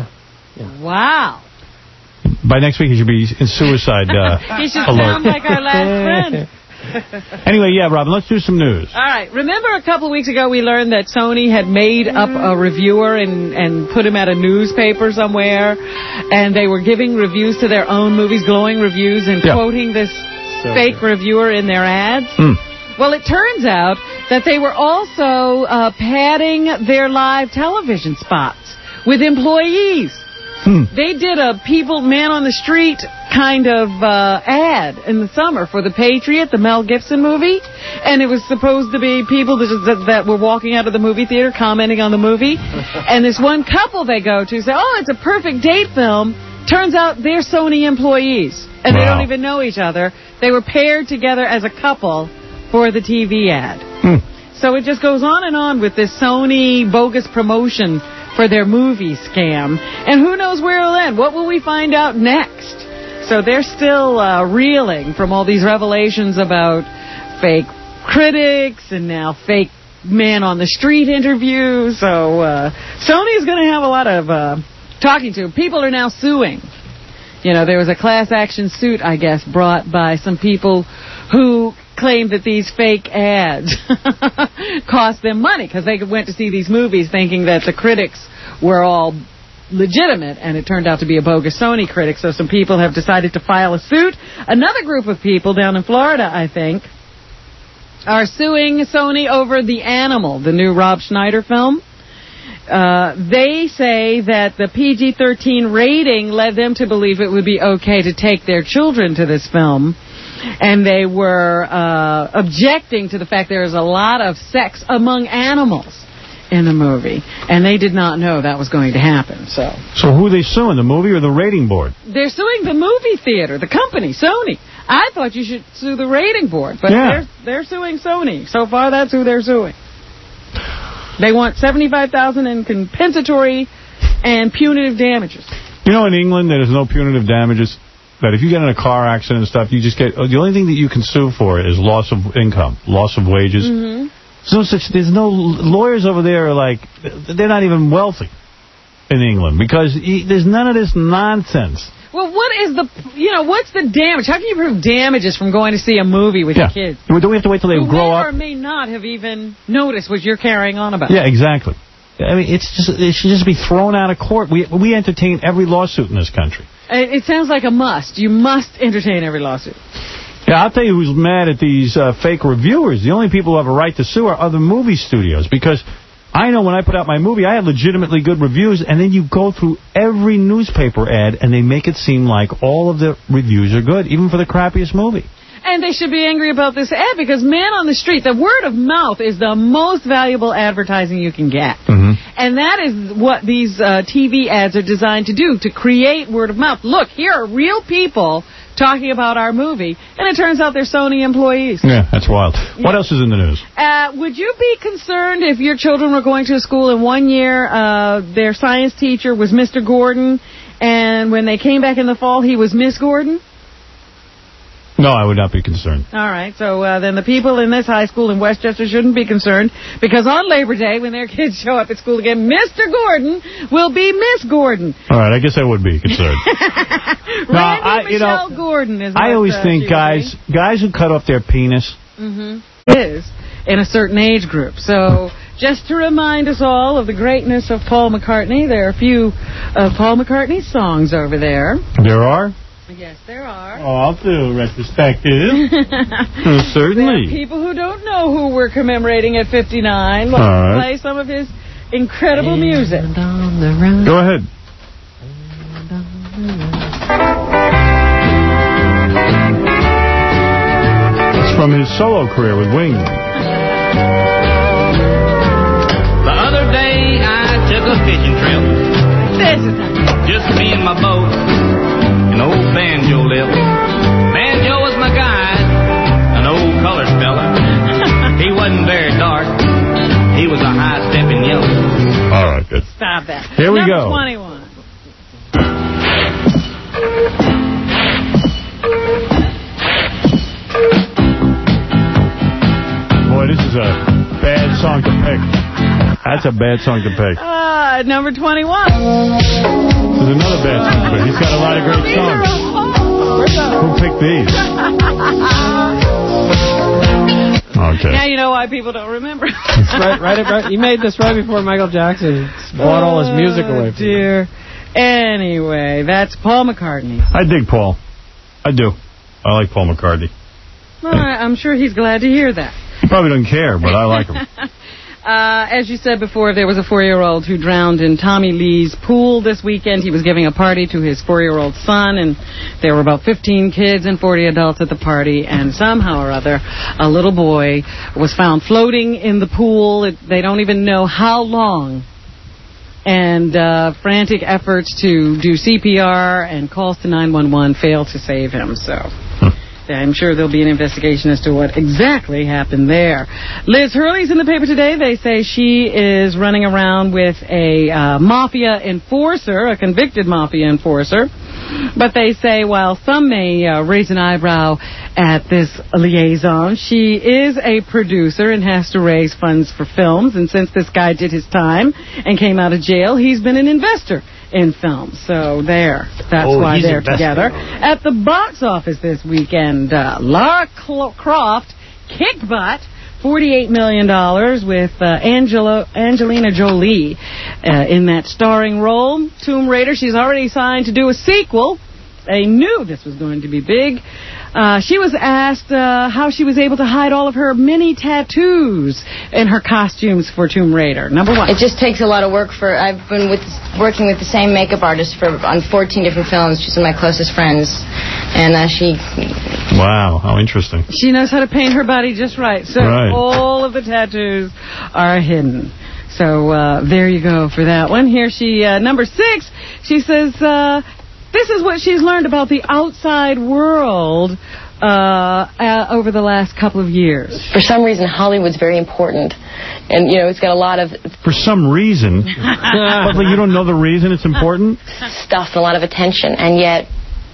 Wow. By next week, he should be in suicide uh, He should alert. sound like our last friend. Anyway, yeah, Robin, let's do some news. All right. Remember a couple of weeks ago we learned that Sony had made up a reviewer and, and put him at a newspaper somewhere, and they were giving reviews to their own movies, glowing reviews, and Yeah. quoting this So fake reviewer in their ads? Mm. Well, it turns out that they were also uh, padding their live television spots with employees. Hmm. They did a people, man on the street kind of uh, ad in the summer for The Patriot, the Mel Gibson movie. And it was supposed to be people that, that, that were walking out of the movie theater commenting on the movie. And this one couple they go to say, oh, it's a perfect date film. Turns out they're Sony employees. And they Wow. don't even know each other. They were paired together as a couple for the T V ad. Hmm. So it just goes on and on with this Sony bogus promotion for their movie scam. And who knows where it'll end? What will we find out next? So they're still uh, reeling from all these revelations about fake critics and now fake man-on-the-street interviews. So uh, Sony is going to have a lot of uh, talking to. People are now suing. You know, there was a class action suit, I guess, brought by some people who claimed that these fake ads cost them money because they went to see these movies thinking that the critics were all legitimate, and it turned out to be a bogus Sony critic. So some people have decided to file a suit. Another group of people down in Florida, I think, are suing Sony over The Animal, the new Rob Schneider film. Uh, they say that the P G thirteen rating led them to believe it would be okay to take their children to this film. And they were uh, objecting to the fact there is a lot of sex among animals in the movie. And they did not know that was going to happen. So So who are they suing, the movie or the rating board? they're suing the movie theater, the company, Sony. I thought you should sue the rating board, but Yeah. they're, they're suing Sony. So far, that's who they're suing. They want seventy-five thousand dollars in compensatory and punitive damages. You know, in England, there's no punitive damages. That if you get in a car accident and stuff, you just get... The only thing that you can sue for is loss of income, loss of wages. Mm-hmm. There's no such... There's no... Lawyers over there are like... They're not even wealthy in England because there's none of this nonsense. Well, what is the... You know, what's the damage? How can you prove damages from going to see a movie with Yeah. your kids? Don't we have to wait till they Who grow may up? or may not have even noticed what you're carrying on about. Yeah, exactly. I mean, it's just it should just be thrown out of court. We we entertain every lawsuit in this country. It, it sounds like a must. You must entertain every lawsuit. Yeah, I'll tell you who's mad at these uh, fake reviewers. The only people who have a right to sue are other movie studios, because I know when I put out my movie, I have legitimately good reviews, and then you go through every newspaper ad, and they make it seem like all of the reviews are good, even for the crappiest movie. And they should be angry about this ad because man on the street, the word of mouth is the most valuable advertising you can get. Mm-hmm. And that is what these uh, T V ads are designed to do, to create word of mouth. Look, here are real people talking about our movie, and it turns out they're Sony employees. Yeah, that's wild. What Yeah. else is in the news? Uh, would you be concerned if your children were going to a school and one year uh, their science teacher was Mister Gordon, and when they came back in the fall, he was Miss Gordon? No, I would not be concerned. All right, so uh, then the people in this high school in Westchester shouldn't be concerned, because on Labor Day, when their kids show up at school again, Mister Gordon will be Miss Gordon. All right, I guess I would be concerned. Randy I- you Michelle know, Gordon is I what, always uh, think she guys guys who cut off their penis. Mm-hmm. is in a certain age group. So just to remind us all of the greatness of Paul McCartney, there are a few of Paul McCartney's songs over there. There are? Yes, there are. Oh, I'll do retrospective. Oh, certainly. There are people who don't know who we're commemorating at fifty-nine. Let's All right. play some of his incredible music. Go ahead. It's from his solo career with Wings. The other day I took a fishing trip. Just me and my boat and old Banjo Lip. Banjo was my guide, an old colored fella. He wasn't very dark. He was a high-stepping yellow. All right, good. Stop that. Here we Number go. twenty-one. Boy, this is a bad song to pick. That's a bad song to pick. Uh, number twenty-one. There's another bad song to pick. He's got a lot of great songs. Who picked these? Okay. Now you know why people don't remember. right, right, right. He made this right before Michael Jackson bought all his music away from him. Dear. Anyway, that's Paul McCartney. I dig Paul. I do. I like Paul McCartney. Well, I'm sure he's glad to hear that. He probably doesn't care, but I like him. Uh, as you said before, there was a four-year-old who drowned in Tommy Lee's pool this weekend. He was giving a party to his four-year-old son, and there were about fifteen kids and forty adults at the party, and somehow or other, a little boy was found floating in the pool. It, they don't even know how long. And uh, frantic efforts to do C P R and calls to nine one one failed to save him, so... I'm sure there'll be an investigation as to what exactly happened there. Liz Hurley's in the paper today. They say she is running around with a uh, mafia enforcer, a convicted mafia enforcer. But they say while some may uh, raise an eyebrow at this liaison, she is a producer and has to raise funds for films. And since this guy did his time and came out of jail, he's been an investor in films. So there. That's oh, why they're invested. together. At the box office this weekend, uh, Lara Croft kicked butt. forty-eight million dollars with uh, Angela, Angelina Jolie uh, in that starring role. Tomb Raider, she's already signed to do a sequel. They knew this was going to be big. Uh, she was asked uh, how she was able to hide all of her mini tattoos in her costumes for Tomb Raider. Number one. It just takes a lot of work for... I've been with working with the same makeup artist for on fourteen different films. She's one of my closest friends. And uh, she... Wow, how interesting. She knows how to paint her body just right. So right. all of the tattoos are hidden. So uh, there you go for that one. Here she, uh, number six, she says... Uh, This is what she's learned about the outside world uh, uh, over the last couple of years. For some reason, Hollywood's very important. And, you know, it's got a lot of... For some reason? But like, you don't know the reason it's important? Stuff and a lot of attention. And yet,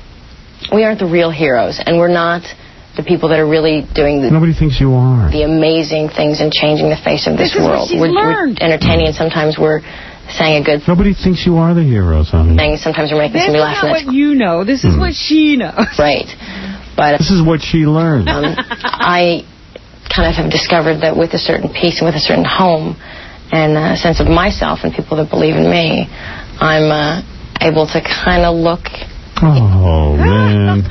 we aren't the real heroes. And we're not the people that are really doing the... Nobody thinks you are. ...the amazing things and changing the face of this, this world. Is what she's we're, learned. we're entertaining, and sometimes we're... saying a good Nobody thinks you are the heroes, honey. thing. Sometimes we're making somebody laugh. This is not what you know. This is mm. what she knows. Right. But this is what she learned. Um, I kind of have discovered that with a certain peace and with a certain home and a sense of myself and people that believe in me, I'm uh, able to kind of look... Oh, man.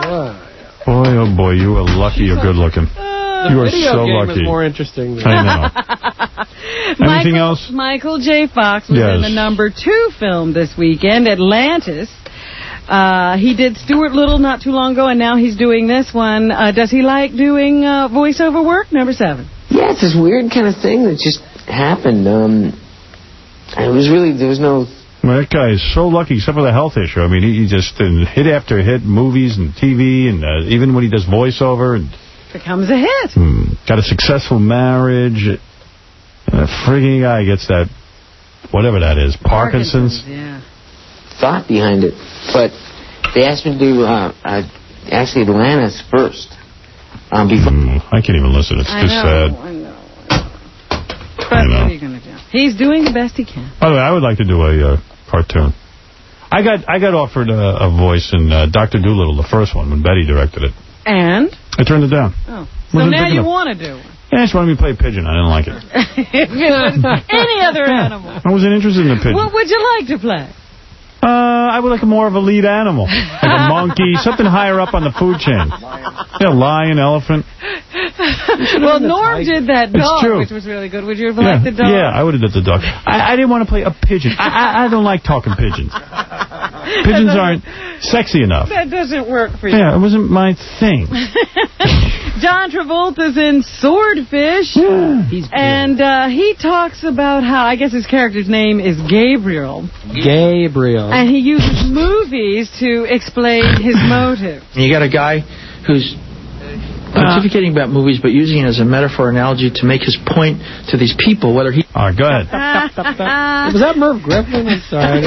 Boy, oh, boy, you are lucky you're good looking. The you are video so game lucky. is more interesting than I know. Anything Michael, else? Michael J. Fox was yes. in the number two film this weekend, Atlantis. Uh, he did Stuart Little not too long ago, and now he's doing this one. Uh, does he like doing uh, voiceover work? Number seven. Yeah, it's this weird kind of thing that just happened. Um, it was really, there was no... Well, that guy is so lucky, except for the health issue. I mean, he, he just uh, hit after hit, movies and T V, and uh, even when he does voiceover and... becomes a hit. Hmm. Got a successful marriage. And a frigging guy gets that, whatever that is, Parkinson's. Parkinson's yeah. Thought behind it. But they asked me to do, uh, uh, actually, Atlantis first. Um, before mm, I can't even listen. It's I just know, sad. I know. But what are you going to do? He's doing the best he can. By the way, I would like to do a uh, cartoon. I got I got offered a, a voice in uh, Doctor Dolittle, the first one, when Betty directed it. And? I turned it down. Oh. So Wasn't now you enough. want to do one. Yeah, I just wanted me to play a pigeon. I didn't like it. If it was any other animal. I wasn't interested in a pigeon. What would you like to play? Uh, I would like a more of a lead animal. Like a monkey, something higher up on the food chain. Yeah, lion, elephant. Well, Norm did that dog, true. which was really good. Would you have Yeah, liked the dog? yeah, I would have done the dog. I, I didn't want to play a pigeon. I, I, I don't like talking pigeons. Pigeons aren't sexy enough. That doesn't work for you. Yeah, it wasn't my thing. John Travolta's in Swordfish. Yeah. He's and uh, he talks about how, I guess his character's name is Gabriel. Gabriel. And he uses movies to explain his motive. You got a guy who's pontificating about movies, but using it as a metaphor analogy to make his point to these people, whether he... All right, go ahead. Was that Merv Griffin? I'm sorry.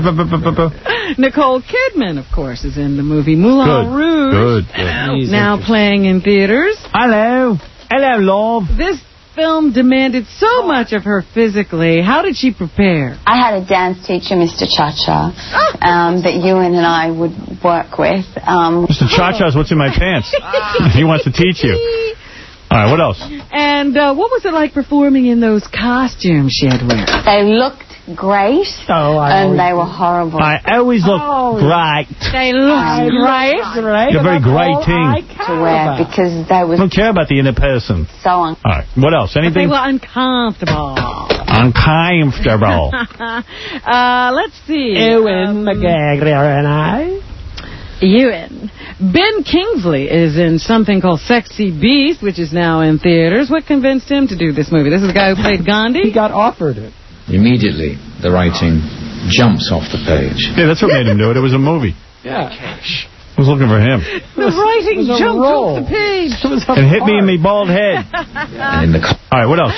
Nicole Kidman, of course, is in the movie Moulin Good. Rouge. Good. Good. Now playing in theaters. Hello. Hello, love. This film demanded so much of her physically. How did she prepare? I had a dance teacher, Mister Cha-Cha, um, that Ewan and I would work with. Um, Mister Cha-Cha's what's in my pants. He wants to teach you. All right, what else? And uh, what was it like performing in those costumes she had wear? They looked great, oh, I and they were horrible. I always look oh, great. They look great. great. You're very great team. To wear because they was I don't care about the inner person. So un- All right, what else? Anything? They were uncomfortable. Uncomfortable. uh, let's see. Ewan McGregor and I. Ewan. Ben Kingsley is in something called Sexy Beast, which is now in theaters. What convinced him to do this movie? This is the guy who played Gandhi? He got offered it. Immediately, the writing jumps off the page. Yeah, that's what made him do it. It was a movie. Yeah. I was looking for him. The writing jumped off the page. And hit me in my bald head. And in the All right, what else?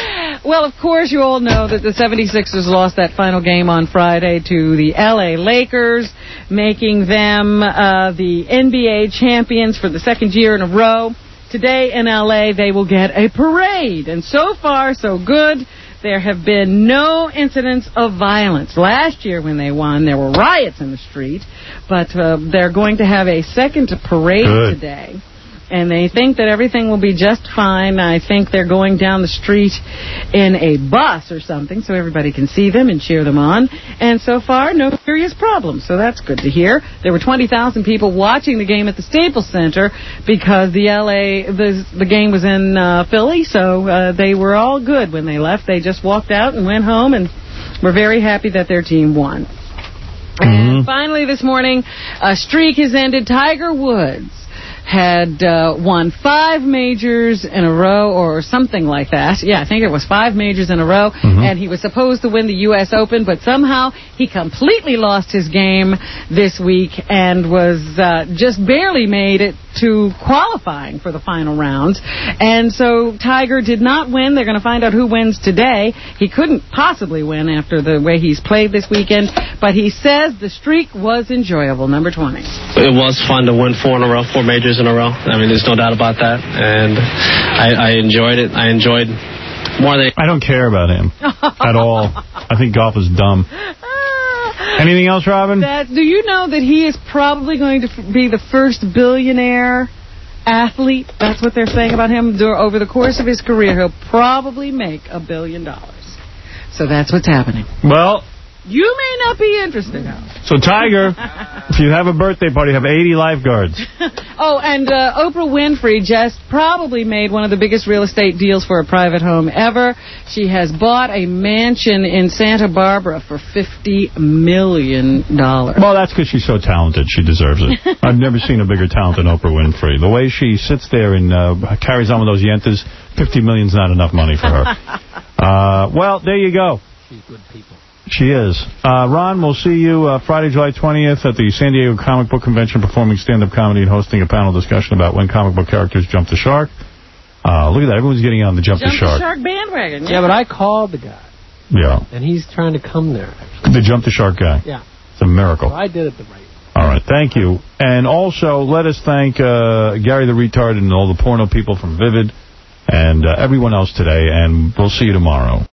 Well, of course, you all know that the seventy-sixers lost that final game on Friday to the L A Lakers, making them uh, the N B A champions for the second year in a row. Today in L A, they will get a parade. And so far, so good. There have been no incidents of violence. Last year when they won, there were riots in the street. But uh, they're going to have a second parade good. today. And they think that everything will be just fine. I think they're going down the street in a bus or something so everybody can see them and cheer them on. And so far, no serious problems. So that's good to hear. There were twenty thousand people watching the game at the Staples Center because the L A the, the game was in uh, Philly. So uh, they were all good when they left. They just walked out and went home and were very happy that their team won. Mm-hmm. And finally this morning, a streak has ended. Tiger Woods had uh, won five majors in a row or something like that. Yeah, I think it was five majors in a row. Mm-hmm. And he was supposed to win the U S Open, but somehow he completely lost his game this week and was uh, just barely made it to qualifying for the final rounds. And so Tiger did not win. They're going to find out who wins today. He couldn't possibly win after the way he's played this weekend, but he says the streak was enjoyable. Number twenty. It was fun to win four in a row, four majors in a row. I mean, there's no doubt about that. And I, I enjoyed it. I enjoyed more than... I don't care about him at all. I think golf is dumb. Anything else, Robin? That, do you know that he is probably going to f- be the first billionaire athlete? That's what they're saying about him. Over the course of his career, he'll probably make a billion dollars. So that's what's happening. Well... You may not be interested, Howard. So, Tiger, if you have a birthday party, have eighty lifeguards. Oh, and uh, Oprah Winfrey just probably made one of the biggest real estate deals for a private home ever. She has bought a mansion in Santa Barbara for fifty million dollars. Well, that's because she's so talented. She deserves it. I've never seen a bigger talent than Oprah Winfrey. The way she sits there and uh, carries on with those yentas, fifty million dollars is not enough money for her. Uh, well, there you go. She's good people. She is. Uh, Ron, we'll see you uh, Friday, July twentieth at the San Diego Comic Book Convention, performing stand-up comedy and hosting a panel discussion about when comic book characters jump the shark. Uh, look at that. Everyone's getting on the jump, jump the shark. Jump the shark bandwagon. Yeah. yeah, but I called the guy. Yeah. And he's trying to come there, actually. The jump the shark guy. Yeah. It's a miracle. So I did it the right way. All right. Thank you. And also, let us thank uh, Gary the Retard and all the porno people from Vivid and uh, everyone else today, and we'll see you tomorrow.